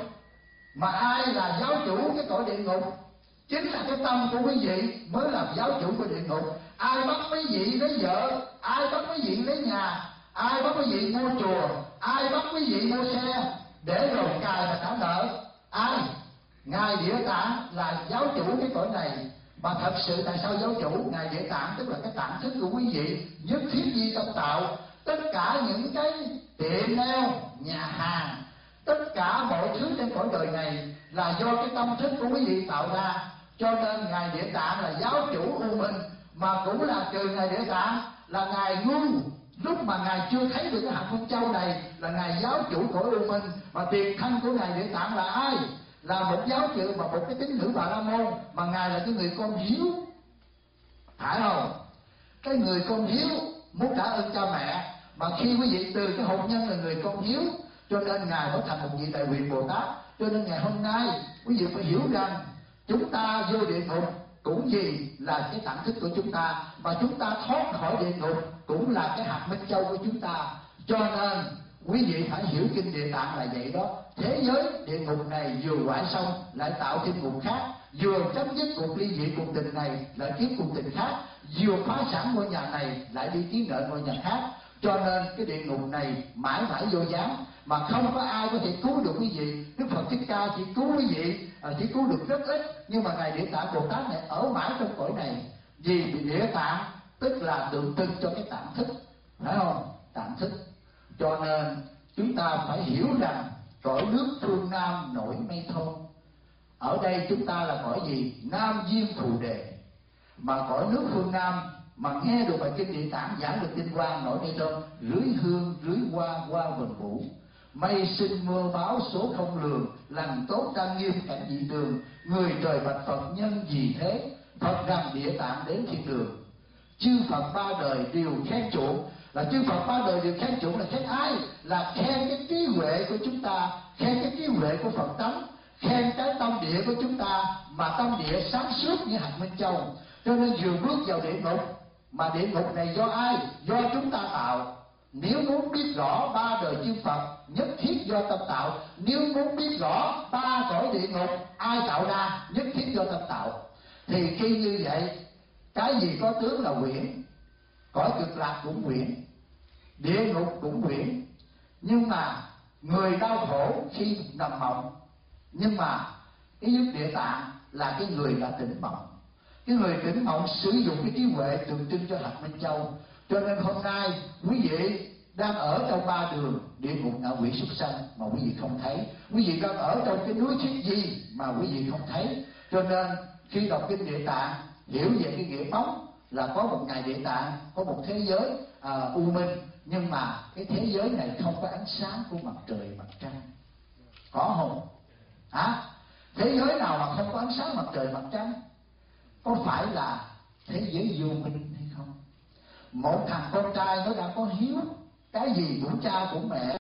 mà ai là giáo chủ cái cõi địa ngục? Chính là cái tâm của quý vị mới là giáo chủ của địa ngục. Ai bắt quý vị lấy vợ, ai bắt quý vị lấy nhà, ai bắt quý vị mua chùa, ai bắt quý vị mua xe để rồi cài và trả nợ? Ai? Ngài Địa Tạng là giáo chủ cái cõi này. Mà thật sự tại sao giáo chủ? Ngài Địa Tạng tức là cái tạng thức của quý vị, nhất thiết di tâm tạo. Tất cả những cái tiệm nail, nhà hàng, tất cả mọi thứ trên cõi đời này là do cái tâm thức của quý vị tạo ra. Cho nên ngài Địa Tạng là giáo chủ u minh. Mà cũng là trừ ngài Địa Tạng là ngài ngu. Lúc mà ngài chưa thấy được cái hạt Minh Châu này là ngài giáo chủ cõi u minh. Mà tiền thân của ngài Địa Tạng là ai? Là một giáo chủ mà một cái tín nữ Bà La Môn. Mà ngài là cái người con hiếu, phải không? Cái người con hiếu muốn trả ơn cha mẹ. Mà khi quý vị từ cái hôn nhân là người con hiếu, cho nên ngài mới thành một vị Đại Nguyện Bồ Tát. Cho nên ngày hôm nay quý vị phải hiểu rằng chúng ta vô địa ngục cũng gì là cái tạng thức của chúng ta, mà chúng ta thoát khỏi địa ngục cũng là cái hạt Minh Châu của chúng ta. Cho nên quý vị phải hiểu kinh Địa Tạng là vậy đó. Thế giới địa ngục này vừa hoại xong lại tạo thêm ngục khác, vừa chấm dứt cuộc ly dị cuộc tình này lại kiếm cuộc tình khác, vừa phá sản ngôi nhà này lại đi ký nợ ngôi nhà khác. Cho nên cái địa ngục này mãi mãi vô gián, mà không có ai có thể cứu được quý vị. Đức Phật Thích Ca chỉ cứu quý vị, chỉ cứu được rất ít. Nhưng mà ngài Địa Tạng Bồ Tát này ở mãi trong cõi này. Vì Địa Tạng tức là tượng trưng cho cái tạng thức, phải không? Tạng thức. Cho nên chúng ta phải hiểu rằng cõi nước phương Nam nổi mây thôn. Ở đây chúng ta là cõi gì? Nam Diêm Phù Đề. Mà cõi nước phương Nam mà nghe được bài kinh Địa Tạng giảng được tinh quang nổi mây thôn, rưới hương rưới hoa hoa vần vũ, mây sinh mưa báo số không lường, lành tốt trang nghiêm cảnh dị tường, người trời bạch Phật nhân gì thế, Phật rằng Địa Tạng đến thiên đường. Chư Phật ba đời đều khen chuộng. Là chư Phật ba đời đều khen chuộng là khen ai? Là khen cái trí huệ của chúng ta, khen cái trí huệ của Phật tánh, khen cái tâm địa của chúng ta. Mà tâm địa sáng suốt như hạt Minh Châu. Cho nên vừa bước vào địa ngục, mà địa ngục này do ai? Do chúng ta tạo. Nếu muốn biết rõ ba đời chư Phật nhất thiết do tâm tạo. Nếu muốn biết rõ ba cõi địa ngục ai tạo ra, nhất thiết do tâm tạo. Thì khi như vậy, cái gì có tướng là quyển. Cõi Cực Lạc cũng quyển, địa ngục cũng quyển. Nhưng mà người đau khổ khi nằm mộng. Nhưng mà cái nhất Địa Tạng là cái người đã tỉnh mộng. Cái người tỉnh mộng sử dụng cái trí huệ tượng trưng cho hạt Minh Châu. Cho nên hôm nay quý vị đang ở trong ba đường địa ngục, ngạ quỷ, súc sanh mà quý vị không thấy. Quý vị đang ở trong cái núi Thiết Di mà quý vị không thấy. Cho nên khi đọc kinh Địa Tạng hiểu về cái nghĩa bóng là có một ngài Địa Tạng, có một thế giới à, u minh. Nhưng mà cái thế giới này không có ánh sáng của mặt trời mặt trăng. Có không? Hả? Thế giới nào mà không có ánh sáng mặt trời mặt trăng? Có phải là thế giới vô minh hay không? một thằng con trai nó đã có hiếu, cái gì của cha của mẹ